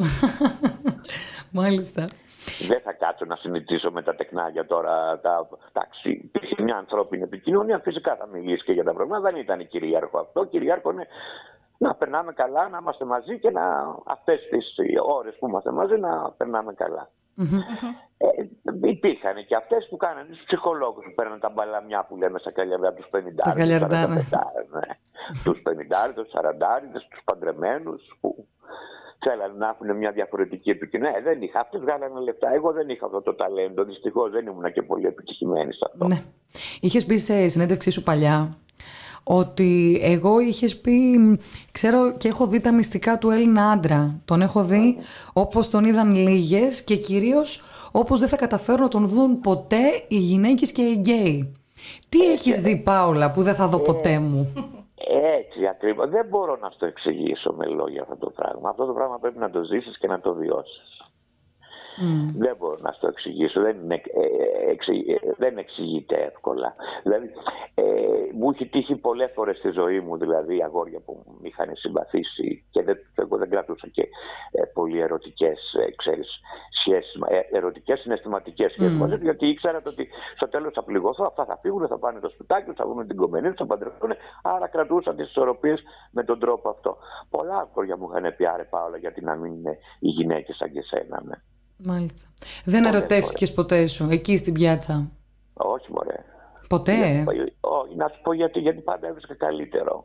Μάλιστα. Δεν θα κάτσω να συνηθίσω με τα τεκνάκια τώρα. Τα, τάξη, υπήρχε μια ανθρώπινη επικοινωνία, φυσικά θα μιλήσει και για τα προβλήματα. Δεν ήταν κυρίαρχο αυτό. Κυρίαρχο είναι να περνάμε καλά, να είμαστε μαζί και να αυτές τις ώρες που είμαστε μαζί να περνάμε καλά. Mm-hmm. Ε, υπήρχαν και αυτές που κάνανε τους ψυχολόγους που παίρναν τα μπαλαμιά που λέμε στα καλιαρδά, τους πενηντάριδες, τους πενηντάριδες, τους σαραντάριδες, τους παντρεμένους που θέλανε να έχουν μια διαφορετική επικοινωνία. Ε, δεν είχα. Αυτές βγάλανε λεφτά. Εγώ δεν είχα αυτό το ταλέντο. Δυστυχώς δεν ήμουν και πολύ επιτυχημένη σε αυτό. Ναι. Είχες πει σε συνέντευξή σου παλιά ότι εγώ είχες πει, ξέρω και έχω δει τα μυστικά του Έλληνα άντρα. Τον έχω δει όπως τον είδαν λίγες και κυρίως όπως δεν θα καταφέρουν να τον δουν ποτέ οι γυναίκες και οι γκέι. Τι ε, έχεις ε, δει, Πάολα, που δεν θα δω ε, ποτέ μου? Έτσι ακριβώς. Δεν μπορώ να στο εξηγήσω με λόγια αυτό το πράγμα. Αυτό το πράγμα πρέπει να το ζήσεις και να το βιώσεις. Mm. Δεν μπορώ να στο εξηγήσω, δεν, είναι, ε, εξη, ε, δεν εξηγείται εύκολα. Δηλαδή, ε, μου έχει τύχει πολλές φορές στη ζωή μου, δηλαδή αγόρια που με είχαν συμπαθήσει και δεν, εγώ δεν κρατούσα και ε, πολύ ερωτικές, ε, ξέρεις, σχέσεις, ε, ερωτικές συναισθηματικές σχέσεις μαζί, mm. γιατί ήξερα ότι στο τέλος θα πληγωθώ, αυτά θα φύγουν, θα πάνε στο σπιτάκι, θα βρουν την κομμενή τους, θα παντρευτούν, άρα κρατούσα τις ισορροπίες με τον τρόπο αυτό. Πολλά αγόρια μου είχαν πει, άρε Πάολα, γιατί να μην είναι οι γυναίκες σαν και σένα, ναι. Μάλιστα. Δεν ερωτεύτηκες ποτέ σου εκεί στην πιάτσα? Όχι, μωρέ. Ποτέ? Όχι, να σου πω γιατί, γιατί πάντα έβρισκα καλύτερο.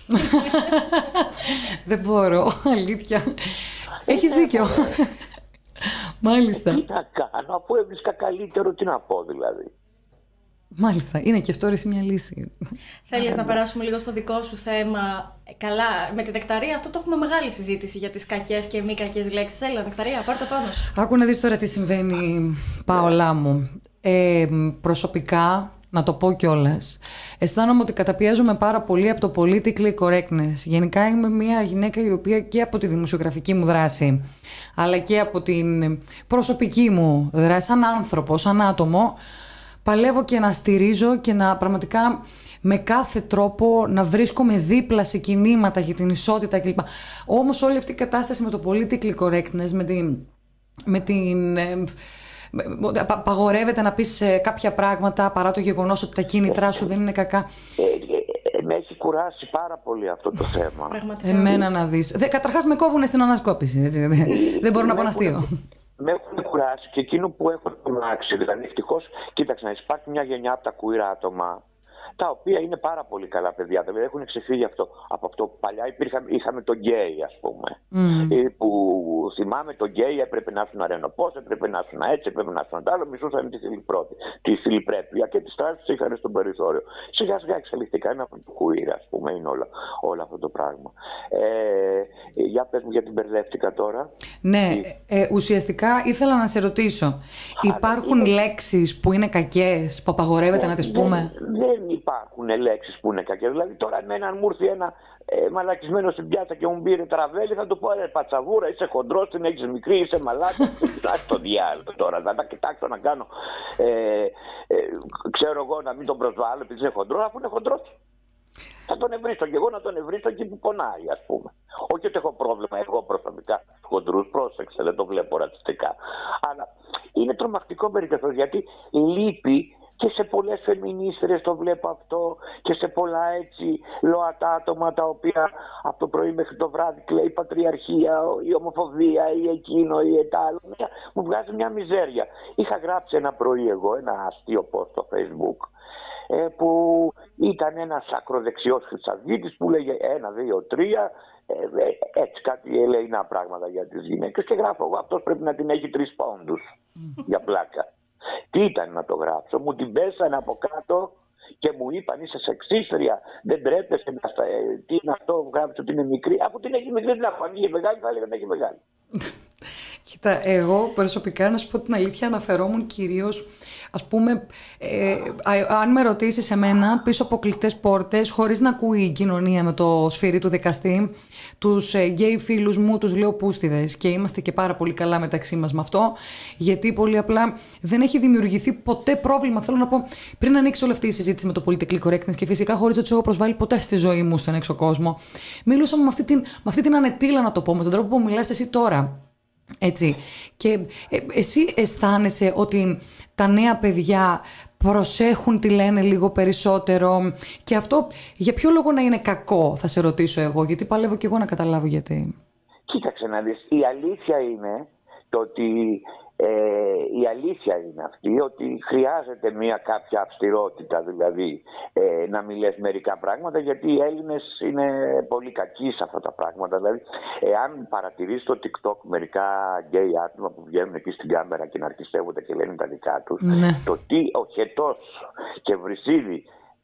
Δεν μπορώ, αλήθεια. Έχεις δίκιο. Μάλιστα. Τι να κάνω, αφού έβρισκα καλύτερο, τι να πω δηλαδή. Μάλιστα, είναι και αυτό μια λύση. Θέλεις να περάσουμε λίγο στο δικό σου θέμα? Καλά, με την νεκταρία αυτό το έχουμε μεγάλη συζήτηση για τις κακές και μη κακές λέξεις. Θέλει, νεκταρία, πάρ' το πάνω σου. Άκου να δεις τώρα τι συμβαίνει, Πάολά μου. Ε, προσωπικά, να το πω κιόλας, αισθάνομαι ότι καταπιέζομαι πάρα πολύ από το politically correctness. Γενικά είμαι μια γυναίκα η οποία και από τη δημοσιογραφική μου δράση, αλλά και από την προσωπική μου δράση, σαν άνθρωπο, σαν άτομο, παλεύω και να στηρίζω και να πραγματικά με κάθε τρόπο να βρίσκομαι δίπλα σε κινήματα για την ισότητα κλπ. Όμως όλη αυτή η κατάσταση με το politically correctness, με την... Με την απαγορεύεται να πεις κάποια πράγματα παρά το γεγονός ότι τα κίνητρά σου δεν είναι κακά. Ε, ε, ε, με έχει κουράσει πάρα πολύ αυτό το θέμα. Εμένα να δεις. Δε, καταρχάς με κόβουνε στην ανασκόπηση. Έτσι. Δεν μπορώ να πω ένα αστείο. Με έχουν κουράσει και εκείνο που έχω τρομάξει. Δηλαδή, ευτυχώς, κοίταξε να υπάρχει μια γενιά από τα queer άτομα, τα οποία είναι πάρα πολύ καλά παιδιά. Δηλαδή έχουν ξεφύγει αυτό, από αυτό. Παλιά υπήρχα, είχαμε τον γκέι, ας πούμε. Mm. Που θυμάμαι τον γκέι έπρεπε να ήσουν αρενοπός, έπρεπε να ήσουν έτσι, έπρεπε να ήσουν άλλο. Μισούσαν τη θηλυπρέπεια, τη θηλυπρέπεια και τις τράπεζες είχαν στο περιθώριο. Σιγά σιγά εξελιχθήκαν από το queer, ας πούμε, είναι όλο, όλο αυτό το πράγμα. Ε, Για πες μου, γιατί μπερδεύτηκα τώρα. Ναι, ε, ουσιαστικά ήθελα να σε ρωτήσω. Υπάρχουν είναι... λέξεις που είναι κακές, που απαγορεύεται ε, να τις πούμε? Δεν, δεν υπάρχουν λέξεις που είναι κακές. Δηλαδή τώρα εμένα αν μου έρθει ένα ε, μαλακισμένο στην πιάτσα και μου πήρε τραβέλι, θα του πω ρε πατσαβούρα, είσαι χοντρός, την έχεις μικρή, είσαι μαλάκα. Ας το διάλογο τώρα, θα τα κοιτάξω να κάνω. Ε, ε, ξέρω εγώ να μην τον προσβάλλω επειδή είναι χοντρός, αφού είναι χοντρός. Θα τον ευρύσω και εγώ να τον ευρύσω εκεί που πονάει, ας πούμε. Όχι ότι έχω πρόβλημα εγώ προσωπικά χοντρούς, πρόσεξε, δεν το βλέπω ρατσιστικά. Αλλά είναι τρομακτικό μερικές γιατί λείπει και σε πολλές φεμινίστρες το βλέπω αυτό και σε πολλά έτσι ΛΟΑΤΑ άτομα τα οποία από το πρωί μέχρι το βράδυ κλαίει η πατριαρχία, η ομοφοβία ή εκείνο ή τα άλλο. Μου βγάζει μια μιζέρια. Είχα γράψει ένα πρωί εγώ ένα αστείο post στο Facebook που ήταν ένας ακροδεξιός χρυσαυγίτης που λέγε ένα, δύο, τρία, έτσι κάτι ελεεινά πράγματα για τις γυναίκες και γράφω εγώ αυτός πρέπει να την έχει τρεις πόντους για πλάκα. Τι ήταν να το γράψω, μου την πέσανε από κάτω και μου είπαν είσαι σεξίστρια, δεν τρέπεσαι να στα... τι είναι αυτό, γράψω ότι είναι μικρή, αφού την έχει μικρή, την έχω ανοίγει μεγάλη, θα έλεγα να έχει μεγάλη. Κοίτα, εγώ προσωπικά να σου πω την αλήθεια αναφερόμουν κυρίως, ας πούμε, ε, αν με ρωτήσεις εμένα πίσω από κλειστές πόρτες, χωρίς να ακούει η κοινωνία με το σφυρί του δικαστή, τους γκέι φίλους μου τους λέω πούστιδες και είμαστε και πάρα πολύ καλά μεταξύ μας με αυτό, γιατί πολύ απλά δεν έχει δημιουργηθεί ποτέ πρόβλημα. Θέλω να πω, πριν ανοίξει όλη αυτή η συζήτηση με το political correctness και φυσικά χωρίς να τους έχω προσβάλει ποτέ στη ζωή μου στον έξω κόσμο, μιλούσα με αυτή την, με αυτή την ανετήλα να το πω, με τον τρόπο που μιλάς εσύ τώρα. Έτσι. Και ε, εσύ αισθάνεσαι ότι τα νέα παιδιά προσέχουν τι λένε λίγο περισσότερο και αυτό για ποιο λόγο να είναι κακό, θα σε ρωτήσω εγώ, γιατί παλεύω και εγώ να καταλάβω γιατί. Κοίταξε να δεις, η αλήθεια είναι το ότι ε, η αλήθεια είναι αυτή ότι χρειάζεται μια κάποια αυστηρότητα, δηλαδή ε, να μην λες μερικά πράγματα, γιατί οι Έλληνες είναι πολύ κακοί σε αυτά τα πράγματα. Δηλαδή, εάν παρατηρείς στο TikTok μερικά γκέι άτομα που βγαίνουν εκεί στην κάμερα και να αρκιστεύονται και λένε τα δικά τους, ναι. Το τι ο Χετός και Βρυσίδη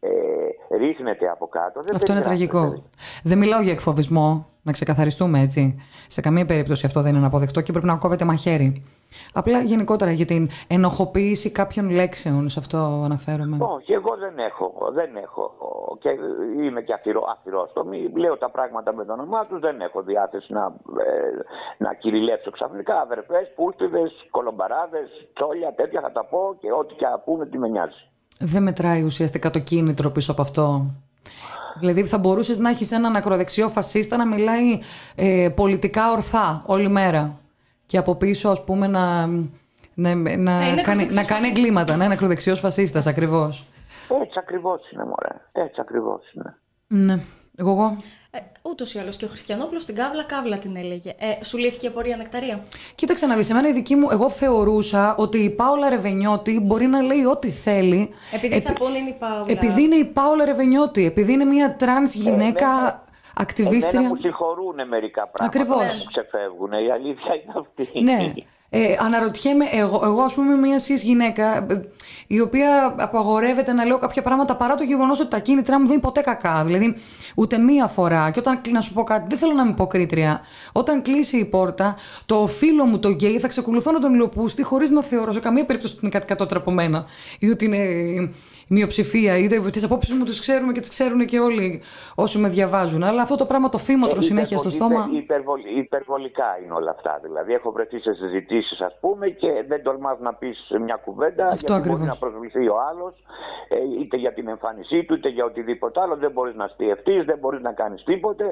ε, ρίχνεται από κάτω. Δεν αυτό είναι τραγικό. Δηλαδή. Δεν μιλάω για εκφοβισμό, να ξεκαθαριστούμε έτσι. Σε καμία περίπτωση αυτό δεν είναι αποδεκτό και πρέπει να κόβεται μαχαίρι. Απλά γενικότερα για την ενοχοποίηση κάποιων λέξεων, σε αυτό αναφέρομαι. Όχι, εγώ δεν έχω. Δεν έχω και είμαι και αφιρόστομη. Λέω τα πράγματα με το όνομά τους. Δεν έχω διάθεση να, ε, να κυριλέψω ξαφνικά. Αδερφές, πούστιδες, κολομπαράδες, τσόλια, τέτοια θα τα πω και ό,τι και πούνε τι με νοιάζει. Δεν μετράει ουσιαστικά το κίνητρο πίσω από αυτό. Δηλαδή θα μπορούσες να έχεις έναν ακροδεξιό φασίστα να μιλάει ε, πολιτικά ορθά όλη μέρα και από πίσω ας πούμε να, να, να, ε, κάνει, να κάνει εγκλήματα, να είναι ακροδεξιός φασίστας ακριβώς. Έτσι ακριβώς είναι μωρέ, έτσι ακριβώς είναι. Ναι, εγώ εγώ. Ε, ούτως ή άλλως και ο Χριστιανόπουλος την Καύλα Καύλα την έλεγε. Ε, σου λύθηκε η απορία, Νεκταρία? Κοίταξε να δεις, εμένα η δική μου, εγώ θεωρούσα ότι η Πάολα Ρεβενιώτη μπορεί να λέει ό,τι θέλει. Επειδή Επί... θα πούνε είναι η Πάολα. Επειδή είναι η Πάολα Ρεβενιώτη, επειδή είναι μια τρανς γυναίκα ε, ακτιβίστρια. Εμένα μου συγχωρούν μερικά πράγματα. Ακριβώς. Που ξεφεύγουν, η αλήθεια είναι αυτή. Ναι. Ε, αναρωτιέμαι, εγώ, εγώ ας πούμε μια cis γυναίκα η οποία απαγορεύεται να λέω κάποια πράγματα παρά το γεγονός ότι τα κίνητρά μου δεν είναι ποτέ κακά. Δηλαδή ούτε μία φορά. Και όταν, να σου πω κάτι, δεν θέλω να είμαι υποκρίτρια. Όταν κλείσει η πόρτα, το φίλο μου το γκέι θα ξεκολουθώ να τον λιωπούστη χωρίς να θεωρώ σε καμία περίπτωση ότι είναι κάτι κατώτερα από μένα ή ότι είναι μειοψηφία, είτε τις απόψεις μου τις ξέρουμε και τις ξέρουν και όλοι όσοι με διαβάζουν. Αλλά αυτό το πράγμα το φήμοτρο ε, συνέχεια στο στόμα. Υπερβολ, υπερβολικά είναι όλα αυτά. Δηλαδή, έχω βρεθεί σε συζητήσεις, ας πούμε, και δεν τολμάς να πεις μια κουβέντα. Αυτό γιατί ακριβώς. Μπορεί να προσβληθεί ο άλλος, είτε για την εμφάνισή του, είτε για οτιδήποτε άλλο. Δεν μπορείς να στιευτείς, δεν μπορείς να κάνεις τίποτε.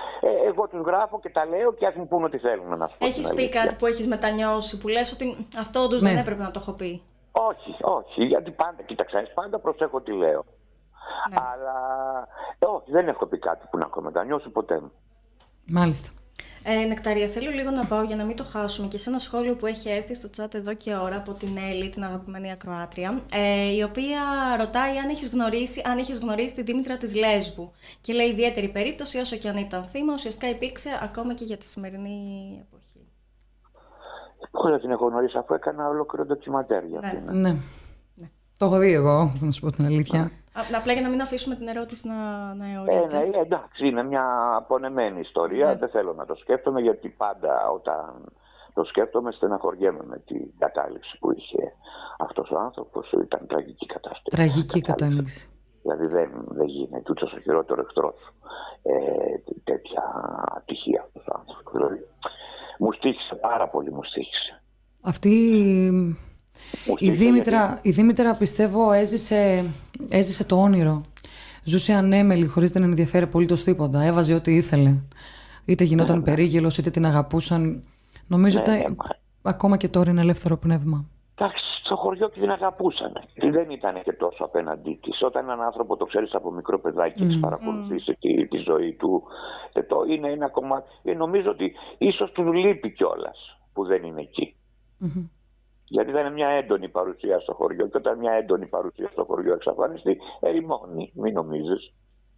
Ε, εγώ τους γράφω και τα λέω και ας μου πούν ό,τι θέλουν να σου πω. Έχεις πει κάτι που έχεις μετανιώσει, που λες ότι αυτό όντως ναι. δεν έπρεπε να το έχω πει? Όχι, όχι, γιατί πάντα, κοίταξε, πάντα προσέχω τι λέω. Ναι. Αλλά, ε, όχι, δεν έχω πει κάτι που να έχω μετανιώσει ποτέ μου. Μάλιστα. Ε, Νεκταρία, θέλω λίγο να πάω για να μην το χάσουμε και σε ένα σχόλιο που έχει έρθει στο chat εδώ και ώρα από την Έλλη, την αγαπημένη ακροάτρια, ε, η οποία ρωτάει αν έχεις γνωρίσει, αν έχεις γνωρίσει τη Δήμητρα της Λέσβου. Και λέει ιδιαίτερη περίπτωση, όσο και αν ήταν θύμα, ουσιαστικά υπήρξε ακόμα και για τη σημερινή εποχή. Πώς δεν την έχω γνωρίσει, αφού έκανα ολόκληρο ντοκιμαντέρ για ναι. αυτήν. Ναι. Ναι. Το έχω δει εγώ, να σου πω την αλήθεια. Απλά για να μην αφήσουμε την ερώτηση να, να αιωρείται. Ε, ναι, εντάξει, είναι μια απονεμένη ιστορία. Ναι. Δεν θέλω να το σκέφτομαι, γιατί πάντα όταν το σκέφτομαι στεναχωριέμαι με την κατάληξη που είχε αυτός ο άνθρωπος. Ήταν τραγική κατάσταση. Τραγική κατάληξη. Δηλαδή δεν, δεν γίνεται ούτε στο χειρότερο εχθρό σου ε, τέτοια ατυχία αυτός ο άνθρωπος. Δηλαδή, μου στοίχησε πάρα πολύ, μου στοίχησε. Αυτή η Δήμητρα, γιατί... η Δήμητρα πιστεύω έζησε, έζησε το όνειρο. Ζούσε ανέμελη, χωρίς να ενδιαφέρει απολύτως τίποτα. Έβαζε ό,τι ήθελε. Είτε γινόταν ναι, περίγελος, είτε την αγαπούσαν. Νομίζω ότι ναι, ναι, ακόμα και τώρα είναι ελεύθερο πνεύμα. Εντάξει, στο χωριό και την αγαπούσαν. Και δεν ήταν και τόσο απέναντί της. Όταν έναν άνθρωπο το ξέρεις από μικρό παιδάκι και mm. της παρακολουθείς mm. τη, τη ζωή του, το είναι ένα κομμάτι. Ε, νομίζω ότι ίσως του λείπει κιόλας που δεν είναι εκεί. Mm-hmm. Γιατί ήταν μια έντονη παρουσία στο χωριό, και όταν μια έντονη παρουσία στο χωριό εξαφανιστεί, ερημώνει, μην νομίζεις.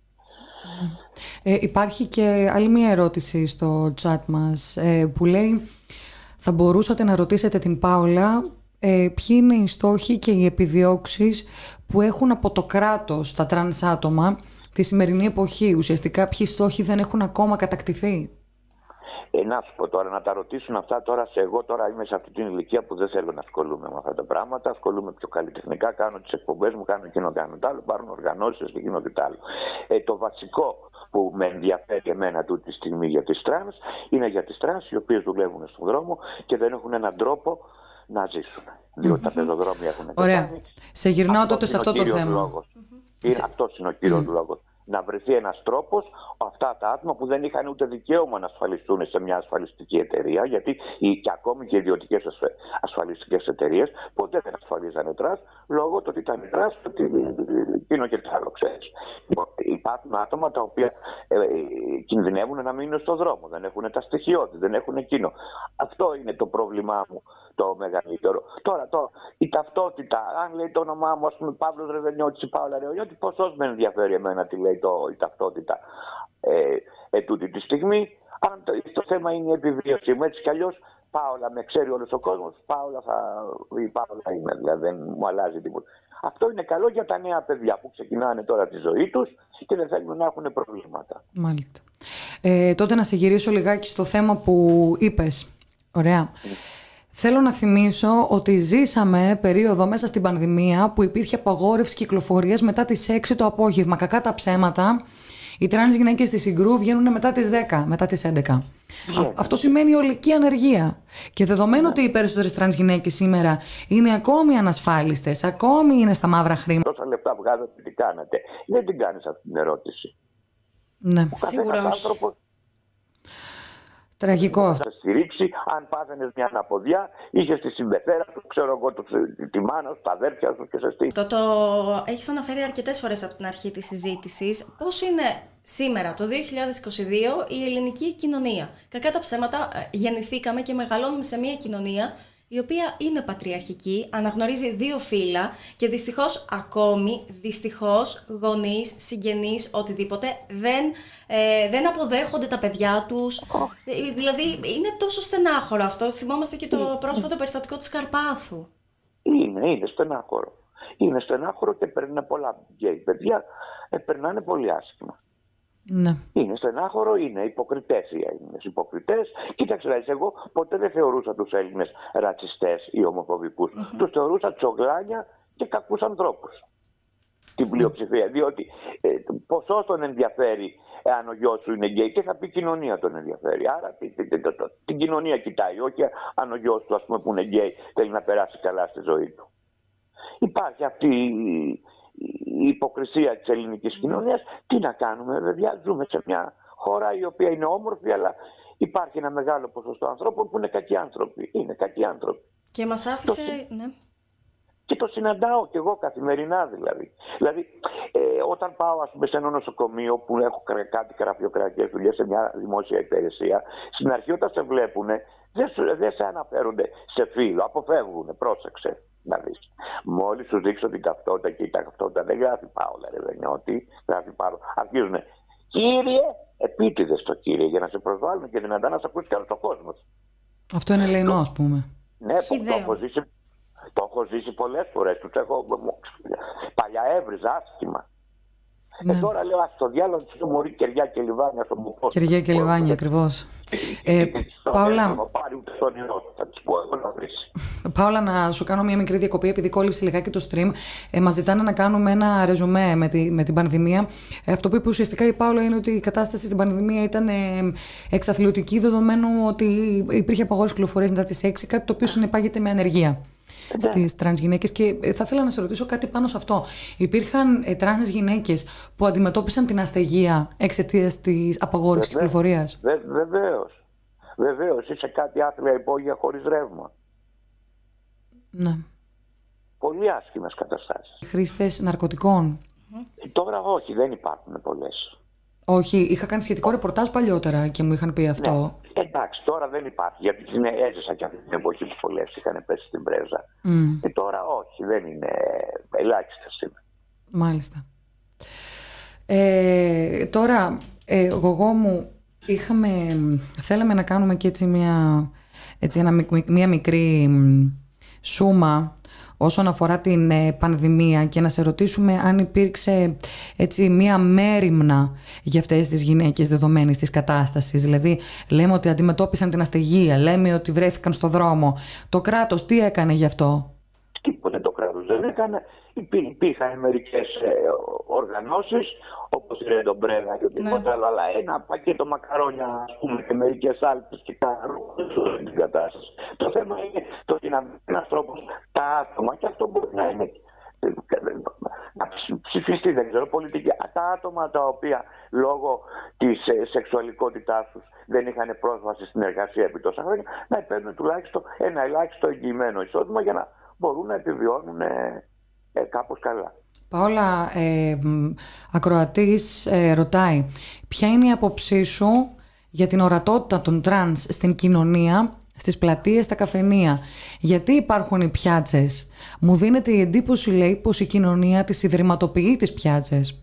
Ε, υπάρχει και άλλη μια ερώτηση στο chat μας ε, που λέει: θα μπορούσατε να ρωτήσετε την Πάολα ε, ποιοι είναι οι στόχοι και οι επιδιώξεις που έχουν από το κράτος τα τρανς άτομα τη σημερινή εποχή. Ουσιαστικά ποιοι στόχοι δεν έχουν ακόμα κατακτηθεί. Ε, να σου πω τώρα, να τα ρωτήσουν αυτά τώρα σε εγώ. Τώρα είμαι σε αυτή την ηλικία που δεν θέλω να ασχολούμαι με αυτά τα πράγματα. Ασχολούμαι πιο καλλιτεχνικά, κάνω τις εκπομπές μου, κάνω εκείνο, κάνω τ' άλλο. Πάρουν οργανώσεις και εκείνο και τ' άλλο. Ε, το βασικό που με ενδιαφέρει εμένα τούτη τη στιγμή για τις τρανς είναι για τις τρανς οι οποίες δουλεύουν στον δρόμο και δεν έχουν έναν τρόπο να ζήσουν. Διότι τα πεζοδρόμια έχουν πεθάνει. Ωραία. Σε γυρνάω τότε σε αυτό το θέμα. Σε... Αυτό είναι ο κύριος mm. λόγος. Να βρεθεί ένας τρόπος αυτά τα άτομα που δεν είχαν ούτε δικαίωμα να ασφαλιστούν σε μια ασφαλιστική εταιρεία, γιατί και ακόμη και οι ιδιωτικές ασφαλιστικές εταιρείες ποτέ δεν ασφαλίζανε τρανς, λόγω του ότι ήταν τρανς, ότι εκείνο και το άλλο, ξέρεις. Υπάρχουν άτομα τα οποία ε, ε, κινδυνεύουν να μείνουν στον δρόμο, δεν έχουν τα στοιχειώδη, δεν έχουν εκείνο. Αυτό είναι το πρόβλημά μου το μεγαλύτερο. Τώρα, τώρα η ταυτότητα, αν λέει το όνομά μου, ας πούμε, Παύλος Ρεβενιώτης ή Πάολα Ρεβενιώτη, ποσός με ενδιαφέρει εμένα τι λέει το, η ταυτότητα ε, ε, τούτη τη στιγμή. Αν το, το θέμα είναι η επιβίωση μου, έτσι κι αλλιώς Πάολα με ξέρει όλος ο κόσμος, Πάολα θα, η Πάολα είμαι, δηλαδή δεν μου αλλάζει τίποτα. Αυτό είναι καλό για τα νέα παιδιά που ξεκινάνε τώρα τη ζωή τους και δεν θέλουν να έχουν προβλήματα. Μάλιστα. Ε, τότε να σε γυρίσω λιγάκι στο θέμα που είπες. Ωραία. Mm. Θέλω να θυμίσω ότι ζήσαμε περίοδο μέσα στην πανδημία που υπήρχε απαγόρευση κυκλοφορίας μετά τις έξι το απόγευμα. Κακά τα ψέματα, οι τρανς γυναίκες στη Συγκρού βγαίνουν μετά τις δέκα, μετά τις έντεκα. Yeah. Αυτό σημαίνει ολική ανεργία. Και δεδομένου yeah. ότι οι περισσότερες τρανς γυναίκες σήμερα είναι ακόμη ανασφάλιστες, ακόμη είναι στα μαύρα χρήματα. Τόσα λεπτά βγάζετε, τι κάνετε. Δεν την κάνεις αυτή την ερώτηση. Ναι, σίγουρα όχι. Τραγικό αυτό. Θα στηρίξει, αν πάθαινες μια αναποδιά, είχες τη συμπεθέρα σου, ξέρω εγώ, το, τη μάνα σου, τα αδέρφια σου και σε στήριξη. Το, το έχεις αναφέρει αρκετές φορές από την αρχή της συζήτησης. Πώς είναι σήμερα, το δύο χιλιάδες είκοσι δύο, η ελληνική κοινωνία? Κακά τα ψέματα, γεννηθήκαμε και μεγαλώνουμε σε μια κοινωνία η οποία είναι πατριαρχική, αναγνωρίζει δύο φύλλα και δυστυχώς ακόμη, δυστυχώς γονείς, συγγενείς, οτιδήποτε, δεν, ε, δεν αποδέχονται τα παιδιά τους. Oh. Ε, δηλαδή είναι τόσο στενάχωρο αυτό. Θυμόμαστε και το πρόσφατο περιστατικό της Καρπάθου. Είναι, είναι στενάχωρο. Είναι στενάχωρο και περνάνε πολλά γκέι παιδιά, ε, περνάνε πολύ άσχημα. Ναι. Είναι στενάχωρο, είναι υποκριτές οι Έλληνες. Υποκριτές. Κοίταξε, εγώ ποτέ δεν θεωρούσα τους Έλληνες ρατσιστές ή ομοφοβικούς. Mm-hmm. Τους θεωρούσα τσογλάνια και κακούς ανθρώπους. Την πλειοψηφία. Mm-hmm. Διότι ε, ποσός τον ενδιαφέρει εάν ο γιος σου είναι γκέι, και θα πει κοινωνία τον ενδιαφέρει. Άρα την, την, την, την κοινωνία κοιτάει, όχι αν ο γιος του, ας πούμε, που είναι γκέι θέλει να περάσει καλά στη ζωή του. Υπάρχει αυτή η η υποκρισία της ελληνικής κοινωνίας. Τι να κάνουμε, παιδιά, ζούμε σε μια χώρα η οποία είναι όμορφη, αλλά υπάρχει ένα μεγάλο ποσοστό ανθρώπων που είναι κακοί άνθρωποι. Είναι κακοί άνθρωποι. Και μας άφησε, το... ναι. Και το συναντάω κι εγώ καθημερινά δηλαδή. Δηλαδή, ε, όταν πάω, ας πούμε, σε ένα νοσοκομείο που έχω κάτι γραφειοκρατικές δουλειές σε μια δημόσια υπηρεσία, στην αρχή όταν σε βλέπουνε, δεν, δεν σε αναφέρονται σε φύλο, αποφεύγουνε, πρόσεξε. Να δεις. Μόλις σου δείξω την ταυτότητα και η ταυτότητα δεν γράφει Πάολα Ρεβενιώτη, γράφει Πάολα. Αρχίζουνε, κύριε, επίτηδες το κύριε, για να σε προσβάλλουν και δυνατά να σε ακούσει και άλλος ο κόσμος. Αυτό είναι λεηνό, ας πούμε. Ναι, το αποζήσει. Το έχω ζήσει πολλές φορές. Τους έχω... Παλιά έβριζα άσχημα. Ναι. Ε, τώρα λέω, ας το διάλογο της μωρή κεριά και λιβάνια στον Μπουκό. Κεριά και λιβάνια, ακριβώς. ε, Παύλα, Παύλα, να σου κάνω μια μικρή διακοπή, επειδή κόλληψε λιγάκι το stream. Ε, μας ζητάνε να κάνουμε ένα ρεζουμέ με, τη, με την πανδημία. Ε, αυτό που είπε ουσιαστικά η Παύλα είναι ότι η κατάσταση στην πανδημία ήταν ε, εξαθλιωτική, δεδομένου ότι υπήρχε απαγόρευση κυκλοφορίας μετά τις έξι, κάτι το οποίο συνεπάγεται με ανεργία στις τρανς γυναίκες. Και θα ήθελα να σε ρωτήσω κάτι πάνω σε αυτό. Υπήρχαν ε, τρανς γυναίκες που αντιμετώπισαν την αστεγία εξαιτίας της απαγόρευσης κυκλοφορίας? Βε, βεβαίως. Βεβαίως. Είσαι κάτι άθλια υπόγεια χωρίς ρεύμα. Ναι. Πολύ άσχημες καταστάσεις. Χρήστες ναρκωτικών? Ε, τώρα όχι, δεν υπάρχουν πολλές. Όχι, είχα κάνει σχετικό ρεπορτάζ παλιότερα και μου είχαν πει αυτό. Ναι. Εντάξει, τώρα δεν υπάρχει, γιατί έζησα και αυτή την εποχή που πολλές είχαν πέσει στην πρέζα. Mm. Και τώρα όχι, δεν είναι, ελάχιστες είναι. Μάλιστα. Ε, τώρα, ε, Γογό μου, είχαμε, θέλαμε να κάνουμε και έτσι μια, έτσι ένα, μια μικρή σούμα όσον αφορά την ε, πανδημία και να σε ρωτήσουμε αν υπήρξε έτσι μία μέριμνα για αυτές τις γυναίκες δεδομένης της κατάστασης. Δηλαδή λέμε ότι αντιμετώπισαν την αστεγία, λέμε ότι βρέθηκαν στο δρόμο. Το κράτος τι έκανε γι' αυτό? Τίποτε το κράτος δεν έκανε. Υπήρχαν μερικές ε, οργανώσεις όπως η Ρεντομπρέγα και οτιδήποτε άλλο, αλλά ένα πακέτο μακαρόνια, ας πούμε, και μερικές άλπες και κάνουν την κατάσταση. Το θέμα είναι το ότι είναι ένας τρόπος τα άτομα, και αυτό μπορεί να είναι να ψηφιστεί, δεν ξέρω, πολιτική. Τα άτομα τα οποία λόγω της ε, σεξουαλικότητάς τους δεν είχαν πρόσβαση στην εργασία επί τόσα χρόνια, να παίρνουν τουλάχιστον ένα ελάχιστο εγγυημένο εισόδημα για να μπορούν να επιβιώνουν ε, ε, κάπως καλά. Παόλα, ε, ακροατής ε, ρωτάει, ποια είναι η άποψή σου για την ορατότητα των τρανς στην κοινωνία, στις πλατείες, στα καφενεία? Γιατί υπάρχουν οι πιάτσες? Μου δίνεται η εντύπωση, λέει, πως η κοινωνία τις ιδρυματοποιεί τις πιάτσες.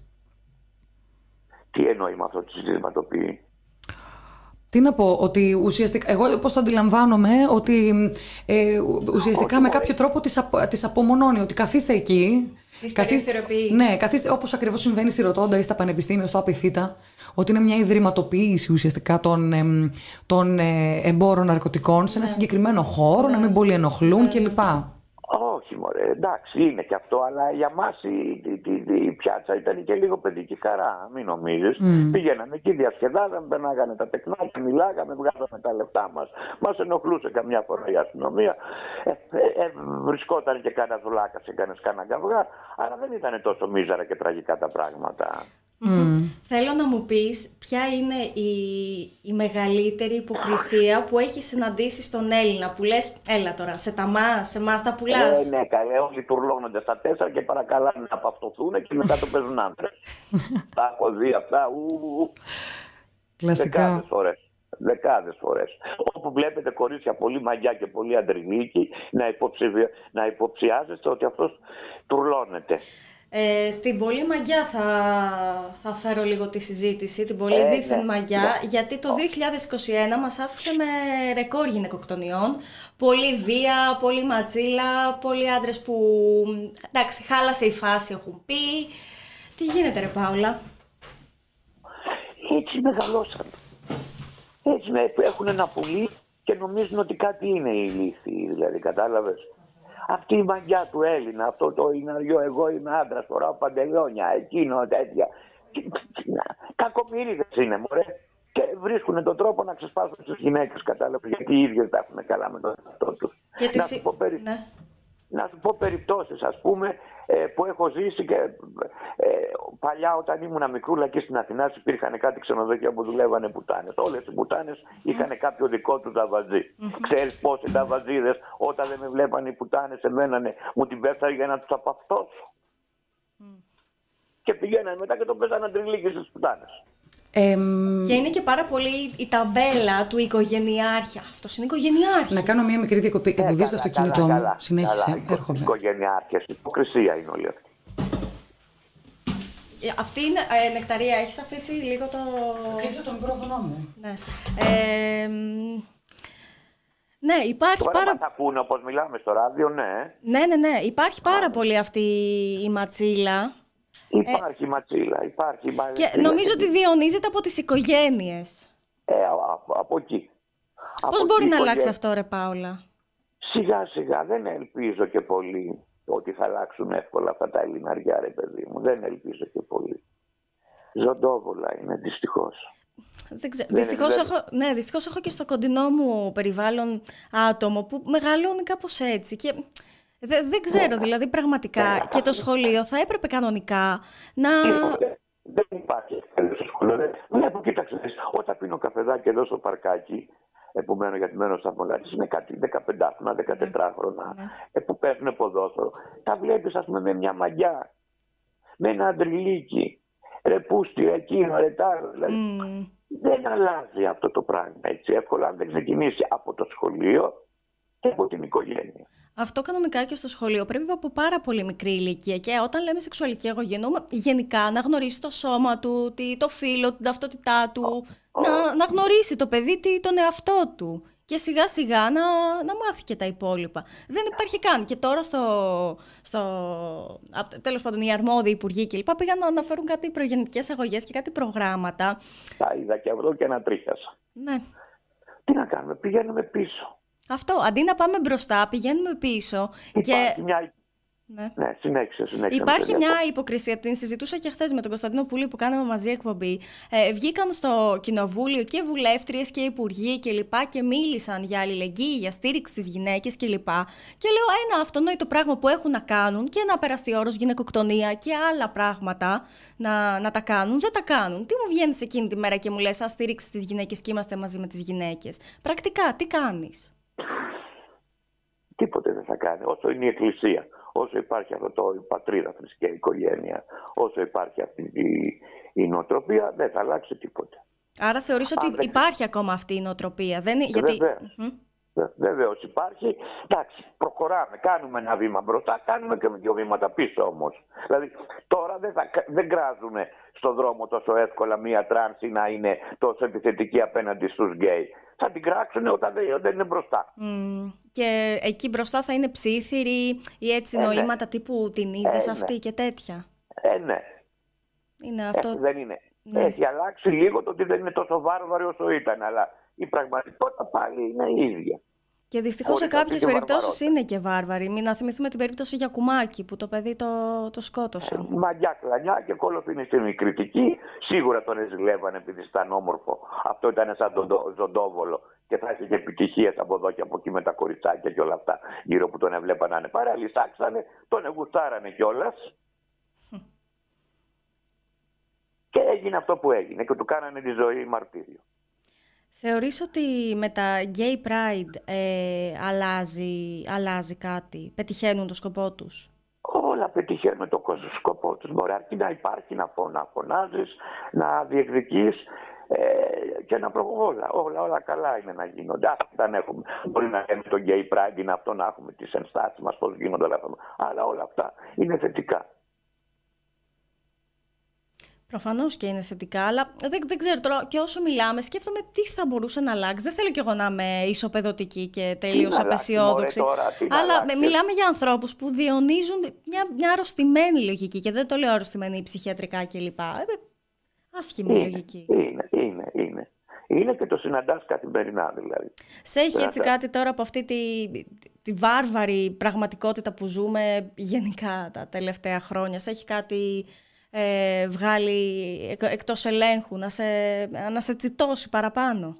Τι εννοεί με αυτό, τις ιδρυματοποιεί? Τι να πω, ότι ουσιαστικά, εγώ πώς το αντιλαμβάνομαι, ότι ε, ουσιαστικά με κάποιο τρόπο τις, απο, τις απομονώνει, ότι καθίστε εκεί. Καθίστε, ναι, καθίστε, όπως ακριβώς συμβαίνει στη Ροτόντα ή στα πανεπιστήμια, στο Απιθύτα, ότι είναι μια ιδρυματοποίηση ουσιαστικά των, ε, των ε, εμπόρων ναρκωτικών σε ένα ναι. συγκεκριμένο χώρο, ναι. να μην πολύ ενοχλούν ναι. κλπ. Όχι, μωρέ, εντάξει, είναι και αυτό, αλλά για μας η, η, η, η πιάτσα ήταν και λίγο παιδική χαρά, μην νομίζεις. Mm. Πηγαίναμε εκεί, διασκεδάζαμε, περνάγανε τα τεκνάκια, μιλάγαμε, βγάζαμε τα λεφτά μας. Μας ενοχλούσε καμιά φορά η αστυνομία. Ε, ε, ε, βρισκόταν και κάνα δουλάκα, έκανες κάνα καυγά, αλλά δεν ήταν τόσο μίζαρα και τραγικά τα πράγματα. Mm. Θέλω να μου πεις ποια είναι η, η μεγαλύτερη υποκρισία που έχει συναντήσει στον Έλληνα, που λες, έλα τώρα, σε τα μα, σε μας τα πουλάς. Ε, ναι, καλέ, όλοι τουρλώνονται στα τέσσερα και παρακαλάνε να απαυτοθούν και μετά το παίζουν άντρες. Τα έχω δει αυτά, ου, κλασικά. Δεκάδες φορές. Δεκάδες φορές. Όπου βλέπετε κορίτσια πολύ μαγιά και πολύ αντρινίκη, να, υποψηφι... να υποψιάζεστε ότι αυτός τουρλώνεται. Ε, στην πολύ μαγιά θα, θα φέρω λίγο τη συζήτηση, την πολύ ε, δίθεν ναι, μαγιά, ναι. γιατί το δύο χιλιάδες είκοσι ένα μας άφησε με ρεκόρ γυναικοκτονιών. Πολύ βία, πολύ ματσίλα, πολλοί άντρες που, εντάξει, χάλασε η φάση, έχουν πει. Τι γίνεται ρε Πάολα? Έτσι μεγαλώσαν. Έτσι με, έχουν ένα πουλί και νομίζουν ότι κάτι είναι η λύθη, δηλαδή, κατάλαβες. Αυτή η μαγιά του Έλληνα, αυτό το ειναριό, εγώ είμαι άντρας, φοράω παντελόνια, εκείνο, τέτοια. Κακομοίριδες είναι, μωρέ. Και βρίσκουν τον τρόπο να ξεσπάσουν τις γυναίκες, κατάλαβες, γιατί οι ίδιες τα έχουν καλά με τον εαυτό τους. Να, σου πω περι... ναι. να σου πω περιπτώσεις, ας πούμε, που έχω ζήσει και ε, παλιά όταν ήμουν μικρούλα εκεί στην Αθηνά υπήρχαν κάτι ξενοδοχεία που δουλεύανε πουτάνες. Όλες οι πουτάνες mm. είχαν κάποιο δικό τους ταβαζί. Mm-hmm. Ξέρεις πόσοι ταβαζίδες όταν δεν με βλέπανε οι πουτάνες εμένανε, μου την πέφτανε για να τους απαυτώσω. Mm. Και πηγαίνανε μετά και τον παίζανε τριλίκι στις πουτάνες. Ε, και είναι και πάρα πολύ η ταμπέλα του οικογενειάρχη. Αυτός είναι οικογενειάρχης. Να κάνω μια μικρή διακοπή. Ε, Εμποδίζω το αυτοκίνητό μου. Καλά, συνέχισε. Καλά, έρχομαι. Οικογενειάρχες. Υποκρισία είναι όλη αυτή. Αυτή είναι, ε, Νεκταρία, έχεις αφήσει λίγο το... Κλείσε το μικρόφωνο μου. Ναι. Ε, Ναι, υπάρχει Τώρα πάρα... μας ακούνε όπως μιλάμε στο ράδιο, ναι. Ναι, ναι, ναι. Υπάρχει πάρα πολύ αυτή η ματσίλα. Υπάρχει ε... ματσίλα, υπάρχει. Και νομίζω ότι διαιωνίζεται από τις οικογένειες. Ε, από, από εκεί. Πώς από μπορεί εκεί να οικογένεια... αλλάξει αυτό, ρε Πάολα? Σιγά σιγά, δεν ελπίζω και πολύ ότι θα αλλάξουν εύκολα αυτά τα ελληναριά, ρε παιδί μου. Δεν ελπίζω και πολύ. Ζωντόβολα είναι, δυστυχώς. Δεν ξέρω. Δυστυχώς, έχω, ναι, δυστυχώς έχω και στο κοντινό μου περιβάλλον άτομο που μεγαλώνει κάπως έτσι. Και δε, δεν ξέρω, δηλαδή πραγματικά και το σχολείο θα έπρεπε κανονικά να... Δεν υπάρχει στο σχολείο. Βλέπω, κοίταξε, όταν πίνω καφεδάκι εδώ στο παρκάκι, που μένω γιατί μένω στα Μολάτης, είναι κάτι δεκαπεντάχρονα, δεκατετράχρονα, ναι. ε, που παίζουν ποδόσφαιρο. Τα βλέπεις, ας πούμε, με μια μαγιά, με ένα αντριλίκι, ρε πούστη, εκείνο, ρε τάρο. Δηλαδή, mm. δεν αλλάζει αυτό το πράγμα έτσι εύκολα αν δεν ξεκινήσει από το σχολείο και από την οικογένεια. Αυτό κανονικά και στο σχολείο πρέπει από πάρα πολύ μικρή ηλικία. Και όταν λέμε σεξουαλική αγωγή, εννοούμε γενικά να γνωρίσει το σώμα του, το φύλο, την ταυτότητά του, oh. να, να γνωρίσει το παιδί τον εαυτό του. Και σιγά σιγά να, να μάθει και τα υπόλοιπα. Δεν υπάρχει καν. Και τώρα στο, στο τέλος πάντων οι αρμόδιοι υπουργοί κλπ. Πήγαν να αναφέρουν κάτι προγεννητικές αγωγές και κάτι προγράμματα. Τα είδα και αυτό και να τρίχιασα. Ναι. Τι να κάνουμε, πηγαίνουμε πίσω. Αυτό, αντί να πάμε μπροστά, πηγαίνουμε πίσω. Υπάρχει και... μια... Ναι, ναι συνέχισε, συνέχισε. Υπάρχει μια υποκρισία, την συζητούσα και χθες με τον Κωνσταντίνο Πουλή που κάναμε μαζί εκπομπή. Ε, βγήκαν στο κοινοβούλιο και βουλεύτριες και υπουργοί και λοιπά και μίλησαν για αλληλεγγύη, για στήριξη στις γυναίκες και λοιπά. Και λέω ένα αυτονόητο πράγμα που έχουν να κάνουν και ένα περαστιόρος γυναικοκτονία και άλλα πράγματα να, να τα κάνουν, δεν τα κάνουν. Τι μου βγαίνεις εκείνη τη μέρα και μου λες, α, στήριξη στις γυναίκες και είμαστε μαζί με τις γυναίκες? Πρακτικά, τι κάνεις? Τίποτε δεν θα κάνει. Όσο είναι η Εκκλησία, όσο υπάρχει αυτό το η πατρίδα, θρησκεία, οικογένεια, όσο υπάρχει αυτή η, η νοοτροπία, δεν θα αλλάξει τίποτε. Άρα θεωρείς ότι δεν... υπάρχει ακόμα αυτή η νοοτροπία? Δεν... Γιατί... Βεβαίως. Mm-hmm. Βεβαίως υπάρχει. Εντάξει, προχωράμε, κάνουμε ένα βήμα μπροστά, κάνουμε και δύο βήματα πίσω όμως. Δηλαδή τώρα δεν, θα, δεν κράζουν στον δρόμο τόσο εύκολα μία τρανς να είναι τόσο επιθετική απέναντι στους γκέι. Θα την κράξουν όταν δεν, δεν είναι μπροστά. Mm. Και εκεί μπροστά θα είναι ψήθυροι ή έτσι ε, νοήματα ναι. τύπου την είδες ε, αυτή ναι. και τέτοια. Ε, ναι. Είναι αυτό... Ε, δεν είναι. Ναι. Έχει αλλάξει λίγο το ότι δεν είναι τόσο βάρβαρο όσο ήταν, αλλά η πραγματικότητα πάλι είναι η ίδια. Και δυστυχώς σε κάποιες περιπτώσεις είναι και βάρβαροι. Μην να θυμηθούμε την περίπτωση για Κουμάκη που το παιδί το, το σκότωσαν. Ε, μαγιά κλανιά και κολοφινιστήμη κριτική. Σίγουρα τον εζηλεύανε επειδή ήταν όμορφο. Αυτό ήταν σαν τον ζωντόβολο και θα είχε και επιτυχίες από εδώ και από εκεί με τα κοριτσάκια και όλα αυτά γύρω που τον έβλεπαν να είναι παραλυσάξανε, τον εγουστάρανε κιόλας. Και έγινε αυτό που έγινε και του κάνανε τη ζωή μαρτύριο. Θεωρείς ότι με τα Gay Pride ε, αλλάζει, αλλάζει κάτι, πετυχαίνουν το σκοπό τους? Όλα πετυχαίνουν το σκοπό τους. Μπορεί αρκεί να υπάρχει, να, φω, να φωνάζεις, να διεκδικείς ε, και να προχωράς. Όλα, όλα, όλα καλά είναι να γίνονται. Αν έχουμε, μπορεί να λέμε το Gay Pride είναι αυτό, να έχουμε τις ενστάσεις μας, πώς γίνονται όλα αυτά. Αλλά όλα αυτά είναι θετικά. Προφανώς και είναι θετικά, αλλά δεν, δεν ξέρω τώρα και όσο μιλάμε σκέφτομαι τι θα μπορούσε να αλλάξει. Δεν θέλω κι εγώ να είμαι ισοπεδωτική και τελείως απεσιόδοξη. Αλλά με, μιλάμε για ανθρώπους που διαιωνίζουν μια, μια αρρωστημένη λογική και δεν το λέω αρρωστημένη ψυχιατρικά κλπ. Άσχημη είναι, λογική. Είναι, είναι, είναι. Είναι και το συναντάς καθημερινά δηλαδή. Σε έχει έτσι κάτι τώρα από αυτή τη, τη βάρβαρη πραγματικότητα που ζούμε γενικά τα τελευταία χρόνια? Σε έχει κάτι... Ε, βγάλει εκτός ελέγχου, να σε, να σε τσιτώσει παραπάνω?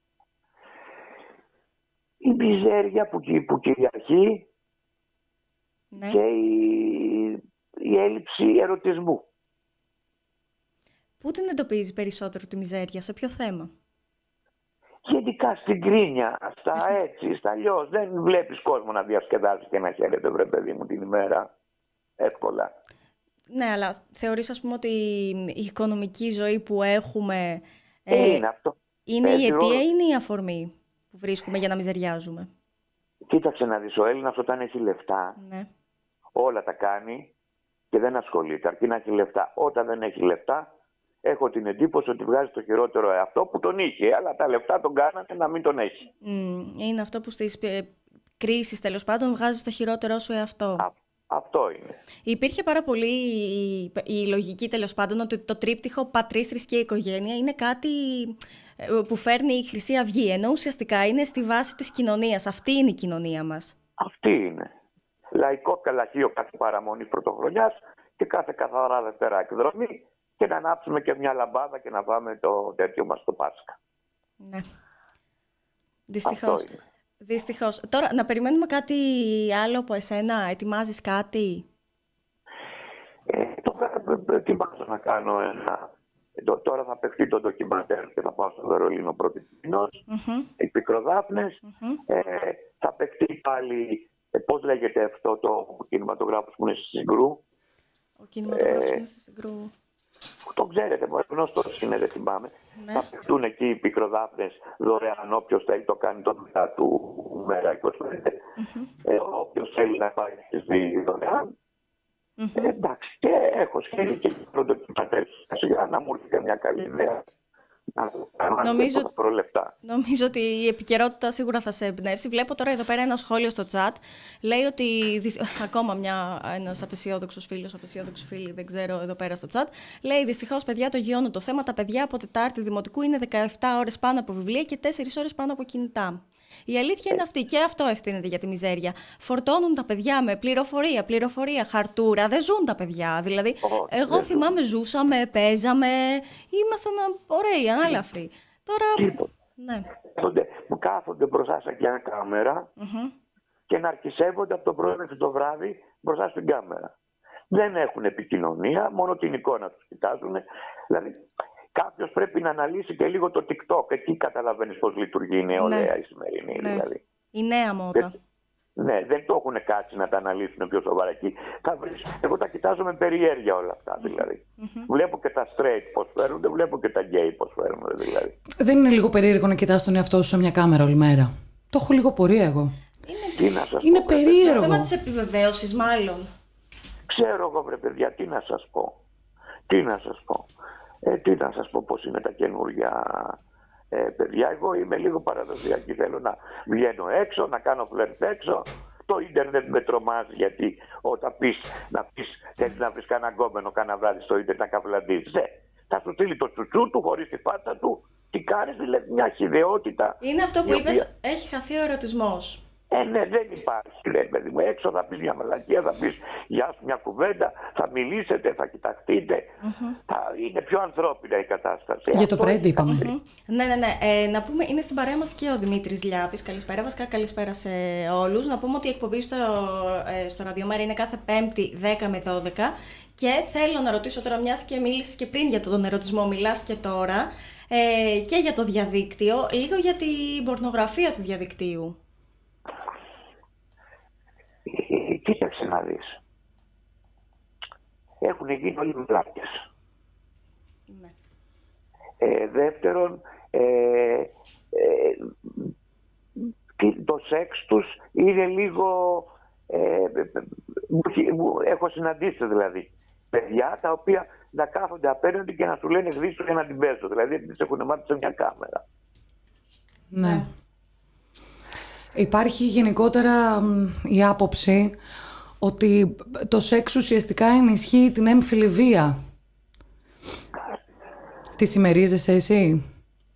Η μιζέρια που, που κυριαρχεί ναι. και η, η έλλειψη ερωτισμού. Πού την εντοπίζει περισσότερο τη μιζέρια, σε ποιο θέμα? Γενικά στην κρίνια, στα έτσι, στα αλλιώς. Δεν βλέπεις κόσμο να διασκεδάζει και να χαίρεται, βρε παιδί μου, την ημέρα εύκολα. Ναι, αλλά θεωρείς ας πούμε ότι η οικονομική ζωή που έχουμε ε, είναι, αυτό. είναι η αιτία ή είναι η αφορμή που βρίσκουμε για να μιζεριάζουμε? Κοίταξε να δεις, ο Έλληνας όταν έχει λεφτά ναι. όλα τα κάνει και δεν ασχολείται, αρκεί να έχει λεφτά. Όταν δεν έχει λεφτά έχω την εντύπωση ότι βγάζει το χειρότερο εαυτό που τον είχε, αλλά τα λεφτά τον κάνανε να μην τον έχει. Mm, είναι αυτό που στις κρίσεις τέλος πάντων βγάζει το χειρότερο σου εαυτό. Α, αυτό είναι. Υπήρχε πάρα πολύ η, η λογική τέλος πάντων ότι το τρίπτυχο πατρίς, θρησκεία, οικογένεια είναι κάτι που φέρνει η Χρυσή Αυγή, ενώ ουσιαστικά είναι στη βάση της κοινωνίας. Αυτή είναι η κοινωνία μας. Αυτή είναι. Λαϊκό καλαχείο κάθε παραμονή πρωτοχρονιάς και κάθε καθαρά Δευτέρα εκδρομή και να ανάψουμε και μια λαμπάδα και να πάμε το τέτοιο μας το Πάσχα. Ναι. Δυστυχώς. Δυστυχώς. Τώρα, να περιμένουμε κάτι άλλο από εσένα, ετοιμάζεις κάτι? Ε, τώρα ετοιμάζω να κάνω ένα... Τώρα θα παιχτεί το ντοκιμαντέρ και θα πάω στο Βερολίνο πρώτη μήνος, mm-hmm. οι Πικροδάφνες. Mm-hmm. Ε, θα παιχτεί πάλι, ε, πώς λέγεται αυτό το κινηματογράφος που είναι στη Συγκρού. Ο κινηματογράφος που είναι στη Συγκρού. Το ξέρετε, μόνο γνωστός είναι, δεν θυμάμαι. Ναι. Θα παιχτούν εκεί οι Πικροδάφνες δωρεάν. Όποιος θέλει το κάνει το δουλειά του μέρα είκοσι πέντε. Mm-hmm. Ε, όποιος θέλει να πάει στις δύο δωρεάν. Mm-hmm. Ε, εντάξει, και έχω σχέδιο και πρωτοκυματέρ. Σιγά να μου έρθει μια καλή ιδέα. Νομίζω, νομίζω ότι η επικαιρότητα σίγουρα θα σε εμπνεύσει. Βλέπω τώρα εδώ πέρα ένα σχόλιο στο chat. Λέει ότι. Ακόμα μια, ένας απεσιόδοξος φίλος, απεσιόδοξος φίλη, δεν ξέρω, εδώ πέρα στο chat. Λέει: δυστυχώς, παιδιά, το γιώνω το θέμα. Τα παιδιά από Τετάρτη Δημοτικού είναι δεκαεπτά ώρες πάνω από βιβλία και τέσσερις ώρες πάνω από κινητά. Η αλήθεια είναι αυτή, και αυτό ευθύνεται για τη μιζέρια. Φορτώνουν τα παιδιά με πληροφορία, πληροφορία, χαρτούρα. Δεν ζουν τα παιδιά. Δηλαδή, oh, εγώ θυμάμαι, ζούσαμε, παίζαμε, ήμασταν ωραίοι, ανάλαφροι. Τώρα. Ναι. Που κάθονται μπροστά σε μια κάμερα mm-hmm. και να αρχισεύονται από το πρωί μέχρι το βράδυ μπροστά στην κάμερα. Δεν έχουν επικοινωνία, μόνο την εικόνα τους κοιτάζουν. Δηλαδή, κάποιος πρέπει να αναλύσει και λίγο το TikTok. Εκεί καταλαβαίνεις πώς λειτουργεί η νεολαία, ναι. η σημερινή. Ναι. Δηλαδή. Η νέα μόδα. Ναι, δεν το έχουν κάτσει να τα αναλύσουν πιο σοβαρά εκεί. Θα βρεις, εγώ τα κοιτάζω με περιέργεια όλα αυτά δηλαδή. Mm-hmm. Βλέπω και τα straight πώς φέρνονται, βλέπω και τα gay πώς φέρνονται δηλαδή. Δεν είναι λίγο περίεργο να κοιτάς τον εαυτό σου σε μια κάμερα όλη μέρα? Το έχω λίγο πορεία εγώ. Είναι, τι να σας είναι πω, περίεργο. Το θέμα της επιβεβαίωσης μάλλον. Ξέρω εγώ βρε παιδιά, τι να σας πω. Τι να σας πω. Ε, τι να σας πω πώς είναι τα καινούργια ε, παιδιά. Εγώ είμαι λίγο παραδοσιακή. Θέλω να βγαίνω έξω, να κάνω φλερτ έξω. Το ίντερνετ με τρομάζει, γιατί όταν πεις να πεις θέλεις να βρεις κανένα γκόμενο κάνα βράδυ στο ίντερνετ να καβλαντίζεις. Ε, θα σου στείλει το τσουτσού του χωρίς τη φάτσα του. Τι κάνεις, δηλαδή μια χυδαιότητα. Είναι αυτό που οποία... είπες, έχει χαθεί ο ερωτισμός. Ε, ναι, δεν υπάρχει, λέει παιδί μου. Έξω θα πεις μια μαλακία, θα πεις γεια σου μια κουβέντα, θα μιλήσετε, θα κοιταχτείτε. Mm-hmm. Θα είναι πιο ανθρώπινα η κατάσταση. Για το πρέντι είπαμε. Mm-hmm. Ναι, ναι, ναι. Ε, να πούμε, είναι στην παρέα μας και ο Δημήτρης Λιάπης. Καλησπέρα, βασικά καλησπέρα σε όλους. Να πούμε ότι η εκπομπή στο, ε, στο Ραδιομέρα είναι κάθε Πέμπτη δέκα με δώδεκα. Και θέλω να ρωτήσω τώρα, μιας και μίλησες και πριν για τον ερωτισμό, μιλάς και τώρα, ε, και για το διαδίκτυο, λίγο για την πορνογραφία του διαδικτύου. Κοίταξε να δεις. Έχουν γίνει όλοι βλάκες. Ναι. Ε, δεύτερον, ε, ε, το σεξ τους είναι λίγο... Ε, έχω συναντήσει δηλαδή παιδιά τα οποία να κάθονται απέναντι και να σου λένε γδίσου για να την παίζω. Δηλαδή τις έχουν μάθει σε μια κάμερα. Ναι. ναι. Υπάρχει γενικότερα η άποψη ότι το σεξ ουσιαστικά ενισχύει την έμφυλη βία. Τι συμμερίζεσαι εσύ?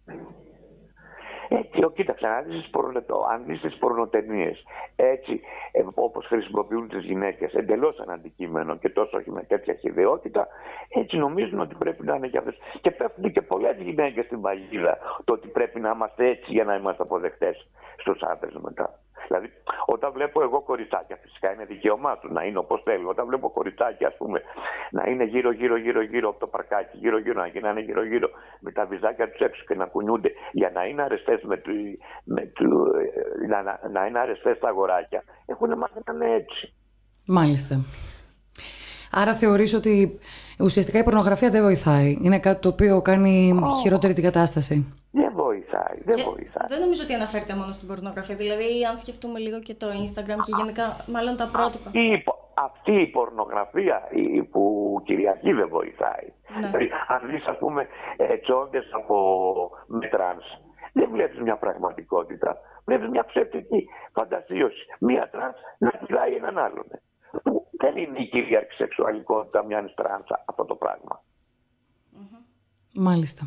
Έτσι, κοίταξε, αν δεις, αν δεις τις πορνοτενίες, έτσι ε, όπως χρησιμοποιούν τις γυναίκες, εντελώς σαν αντικείμενο και τόσο όχι με τέτοια χυδαιότητα, έτσι νομίζουν ότι πρέπει να είναι για αυτές. Και πέφτουν και πολλές γυναίκες στην παγίδα το ότι πρέπει να είμαστε έτσι για να είμαστε αποδεκτές στους άντρες μετά. Δηλαδή, όταν βλέπω εγώ κοριτσάκια, φυσικά είναι δικαίωμά του να είναι όπως θέλει. Όταν βλέπω κοριτσάκια, ας πούμε, να είναι γύρω-γύρω-γύρω-γύρω από το παρκάκι, γύρω-γύρω, να γίνανε γύρω-γύρω με τα βυζάκια τους έξω και να κουνιούνται για να είναι αρεστές, με του, με του, να, να, να είναι αρεστές τα αγοράκια, έχουν μάθει να είναι έτσι. Μάλιστα. Άρα θεωρείς ότι ουσιαστικά η πορνογραφία δεν βοηθάει. Είναι κάτι το οποίο κάνει oh. χειρότερη την κατάσταση. Δεν βοηθάει, δεν και βοηθάει. Δεν νομίζω ότι αναφέρεται μόνο στην πορνογραφία. Δηλαδή, αν σκεφτούμε λίγο και το Instagram και γενικά, μάλλον τα πρότυπα. Αυτή, αυτή η πορνογραφία που κυριαρχεί δεν βοηθάει. Ναι. Δηλαδή, αν δεις, ας πούμε, ε, τσόντες από με τρανς, δεν βλέπεις μια πραγματικότητα. Βλέπεις μια ψευτική φαντασίωση. Μια τρανς να κυλάει έναν άλλον. Που δεν είναι η κυρίαρχη σεξουαλικότητα μιας τρανς αυτό το πράγμα. Μάλιστα.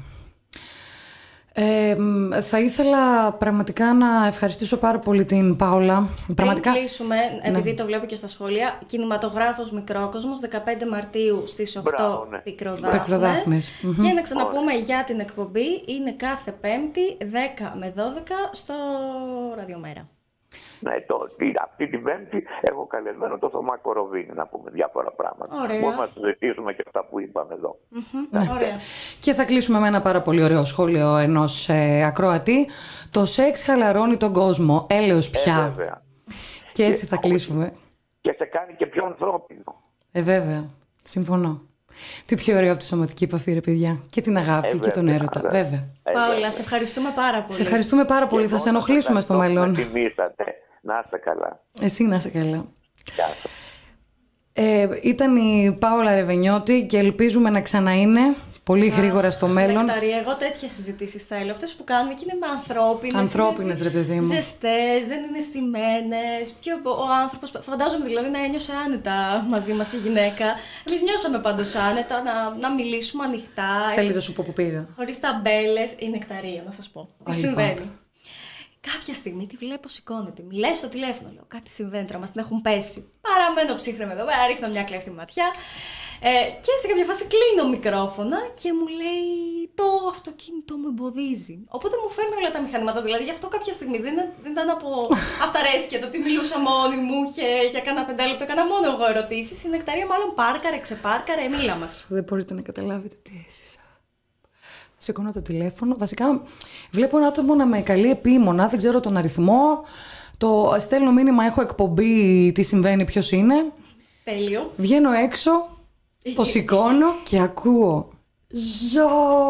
Ε, θα ήθελα πραγματικά να ευχαριστήσω πάρα πολύ την Πάολα. Πραγματικά... Πριν κλείσουμε, επειδή ναι. το βλέπω και στα σχόλια, κινηματογράφος Μικρόκοσμος, δεκαπέντε Μαρτίου στις οκτώ. Μπράβο, ναι. Πικροδάφνες. Και να ξαναπούμε για την εκπομπή, είναι κάθε Πέμπτη δέκα με δώδεκα στο Ραδιομέρα. Ναι, το, αυτή την Πέμπτη έχω καλεσμένο το Θωμά Κοροβίνη να πούμε διάφορα πράγματα. Ωραία. Μπορούμε να συζητήσουμε και αυτά που είπαμε εδώ. Mm-hmm. Ωραία. Και θα κλείσουμε με ένα πάρα πολύ ωραίο σχόλιο ενός ε, ακροατή. Το σεξ χαλαρώνει τον κόσμο. Έλεος πια. Ε, βέβαια. Και έτσι και, θα κλείσουμε. Και σε κάνει και πιο ανθρώπινο. Ε, βέβαια. Συμφωνώ. Τι πιο ωραίο από τη σωματική επαφή, ρε παιδιά. Και την αγάπη Ε, και τον βέβαια, έρωτα. βέβαια. Βέβαια. Ε, Πάολα, βέβαια. σε ευχαριστούμε πάρα πολύ. Σε ευχαριστούμε πάρα πολύ. Θα σε ενοχλήσουμε στο μέλλον. Να τιμήσατε. Να είστε καλά. Εσύ να είσαι καλά. Γεια σας. Ε, ήταν η Πάολα Ρεβενιώτη και ελπίζουμε να ξαναείνε πολύ γρήγορα στο μέλλον. Νεκταρία, εγώ τέτοιες συζητήσεις θέλω. Αυτές που κάνουμε και είναι με ανθρώπινες. Ανθρώπινες, ρε παιδί μου. Ζεστές, δεν είναι στημένες. Και ο, ο άνθρωπος, φαντάζομαι δηλαδή να ένιωσε άνετα μαζί μας η γυναίκα. Εμείς νιώσαμε πάντως άνετα να, να μιλήσουμε ανοιχτά. Θέλεις να σου πω που πήγα? Χωρίς ταμπέλες. Η Νεκταρία, να σας πω. Τι Α, συμβαίνει. λοιπόν. Κάποια στιγμή τη βλέπω, σηκώνεται. Μιλάει στο τηλέφωνο, λέω: κάτι συμβαίνει, τώρα μας την έχουν πέσει. Παραμένω ψύχρεμη εδώ πέρα, ρίχνω μια κλέφτη ματιά. Ε, και σε κάποια φάση κλείνω μικρόφωνα και μου λέει: το αυτοκίνητο μου εμποδίζει. Οπότε μου φέρνει όλα τα μηχανήματα. Δηλαδή, γι' αυτό κάποια στιγμή δεν, δεν ήταν από αυταρέσκεια το ότι μιλούσα μόνη μου και για κάνα πεντάλεπτο έκανα μόνο εγώ ερωτήσεις. Η Νεκταρία μάλλον πάρκαρε, ξεπάρκαρε, μίλα μας. Δεν μπορείτε να καταλάβετε τι έζησα. Σηκώνω το τηλέφωνο. Βασικά, βλέπω ένα άτομο να με καλεί επίμονα, δεν ξέρω τον αριθμό. Το στέλνω μήνυμα, έχω εκπομπή, τι συμβαίνει, ποιος είναι. Τέλειο. Βγαίνω έξω, το σηκώνω και ακούω. Ζω!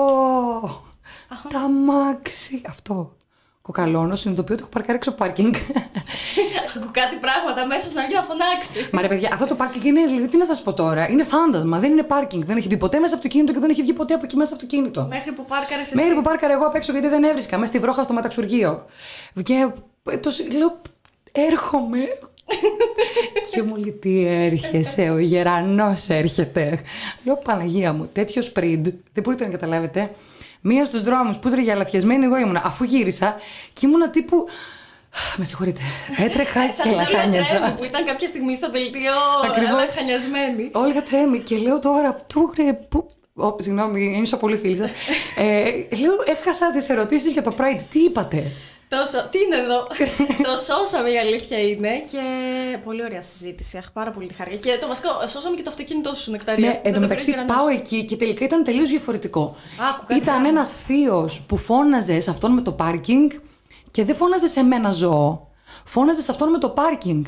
Τα αμάξι. Αυτό. Κοκαλώνω, συνειδητοποιώ ότι έχω παρκάρει έξω πάρκινγκ. Ακούω κάτι πράγματα αμέσως να βγει να φωνάξει. Μα ρε παιδιά, αυτό το πάρκινγκ είναι, δηλαδή, τι να σας πω τώρα, είναι φάντασμα, δεν είναι πάρκινγκ. Δεν έχει μπει ποτέ μέσα αυτοκίνητο και δεν έχει βγει ποτέ από εκεί μέσα αυτοκίνητο. Μέχρι που πάρκαρε εσύ. Μέχρι που πάρκαρα εγώ απ' έξω γιατί δεν έβρισκα, μέσα στη βρόχα στο μεταξουργείο. Και το, λέω, έρχομαι. Και μου λέει, τι έρχεσαι, ο γερανός έρχεται. Λέω, Παναγία μου, τέτοιο σπριντ, δεν μπορείτε να καταλάβετε. Μία στους δρόμους που έτρεγε αλαφιασμένη εγώ ήμουνα, αφού γύρισα και ήμουνα τύπου. Με συγχωρείτε. Έτρεχα και λαχάνιασα. Που ήταν κάποια στιγμή στο δελτίο λαχανιασμένη. Όλγα τρέμει και λέω τώρα, αυτού ρε, που. Oh, συγγνώμη, ένιωσα πολύ φίλη σας. ε, λέω, έχασα τις ερωτήσεις για το Pride. Τι είπατε? Τόσο, τι είναι εδώ. Το σώσαμε, η αλήθεια είναι. Και πολύ ωραία συζήτηση. Αχ, πάρα πολύ τη χάρη. Και το βασικό, σώσαμε και το αυτοκίνητό σου, Νεκταρία. Ναι, εντωμεταξύ πάω εκεί και τελικά ήταν τελείως διαφορετικό. Άκου, κάτι ήταν πράγμα. ένας θείος που φώναζε σε αυτόν με το πάρκινγκ και δεν φώναζε σε μένα ζώο. Φώναζε σε αυτόν με το πάρκινγκ.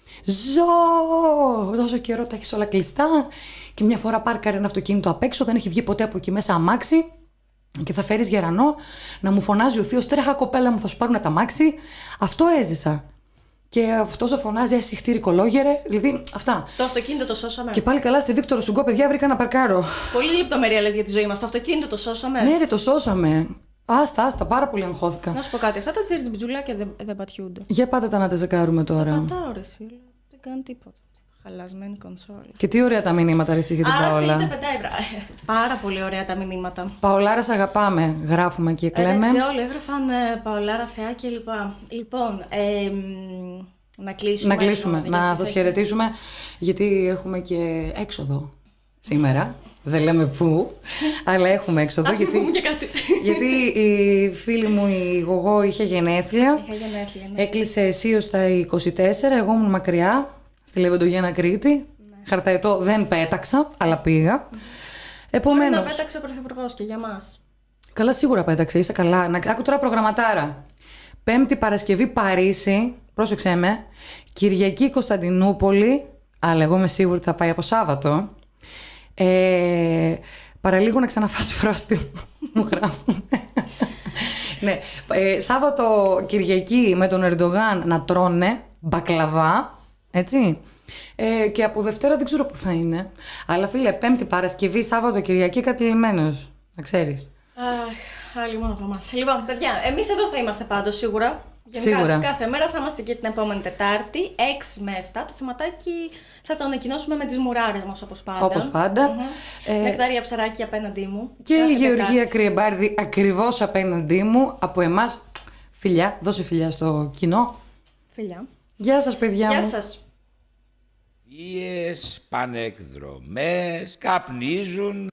Ζω! Τόσο καιρό τα έχεις όλα κλειστά. Και μια φορά πάρκαρε ένα αυτοκίνητο απ' έξω, δεν έχει βγει ποτέ από εκεί μέσα αμάξι. Και θα φέρεις γερανό να μου φωνάζει ο θείος, τρέχα κοπέλα μου, θα σου πάρουν τα αμάξι. Αυτό έζησα. Και αυτό σε φωνάζει, εσύ χτύρι κολόγερε. Δηλαδή αυτά. Το αυτοκίνητο το σώσαμε. Και πάλι καλά στη Βίκτορο Σουγκό, παιδιά, βρήκα να παρκάρω. Πολύ λεπτομέρεια λες για τη ζωή μας. Το αυτοκίνητο το σώσαμε. Ναι, ρε, το σώσαμε. Άστα, άστα, πάρα πολύ αγχώθηκα. Να σου πω κάτι. Αυτά τα τζιρτζιτζουλάκια δεν, δεν πατιούνται. Για πάτε τα να τα ζεκάρουμε τώρα. Πατάω ρε εσύ. Δεν κάνει τίποτα. Χαλασμένη κονσόλα. Και τι ωραία τα μηνύματα, ρε, εσύ για την Άρα Παόλα. στείλτε πέντε ευρώ. Πάρα πολύ ωραία τα μηνύματα. Παολάρα, σ' αγαπάμε. Γράφουμε και κλαίμε. Εντάξει, όλοι έγραφαν ε, Παολάρα, Θεά και λοιπά. Λοιπόν, ε, μ, να κλείσουμε. Να κλείσουμε, λοιπόν, να γιατί σας θα- χαιρετήσουμε, γιατί έχουμε και έξοδο σήμερα. Δεν λέμε πού, αλλά έχουμε έξοδο. Ας μην γιατί... πούμε και κάτι. γιατί η φίλη μου η Γογό είχε γενέθλια. Είχα γενέθλια, ναι. Έκλεισε αισίως στα είκοσι τέσσερα, εγώ ήμουν μακριά, στη Λεβεντογένα Κρήτη. Ναι. Χαρταετό δεν πέταξα, αλλά πήγα. Μπορεί Επομένως. να πέταξε ο Πρωθυπουργός και για μας. Καλά, σίγουρα πέταξε, είσαι καλά. Να άκου τώρα προγραμματάρα. Πέμπτη Παρασκευή Παρίσι, πρόσεξε με. Κυριακή Κωνσταντινούπολη, αλλά εγώ είμαι σίγουρη ότι θα πάει από Σάββατο. Ε, παραλίγο να ξαναφάς πρόστιμο, μου γράφουν. Ναι, ε, Σάββατο Κυριακή με τον Ερντογάν να τρώνε μπακλαβά, έτσι. Ε, και από Δευτέρα δεν ξέρω που θα είναι. Αλλά φίλε, Πέμπτη, Παρασκευή, Σάββατο, Κυριακή κατηλημένος. Να ξέρεις. Αχ, άλλη μόνο από εμάς. Λοιπόν, παιδιά, εμείς εδώ θα είμαστε πάντως σίγουρα. Γενικά, Σίγουρα. κάθε μέρα θα είμαστε και την επόμενη Τετάρτη, έξι με επτά. Το θεματάκι θα το ανακοινώσουμε με τις μουράρες μας, όπως πάντα. Όπως πάντα. Mm-hmm. Ε, Νεκτάρια ψαράκι απέναντί μου. Και κάθε η Γεωργία Τετάρτη. Κρυεμπάρδη ακριβώς απέναντί μου. Από εμάς, φιλιά, δώσε φιλιά στο κοινό. Φιλιά. Γεια σας, παιδιά Γεια μου. σας. Ίες πάνε εκδρομές, καπνίζουν.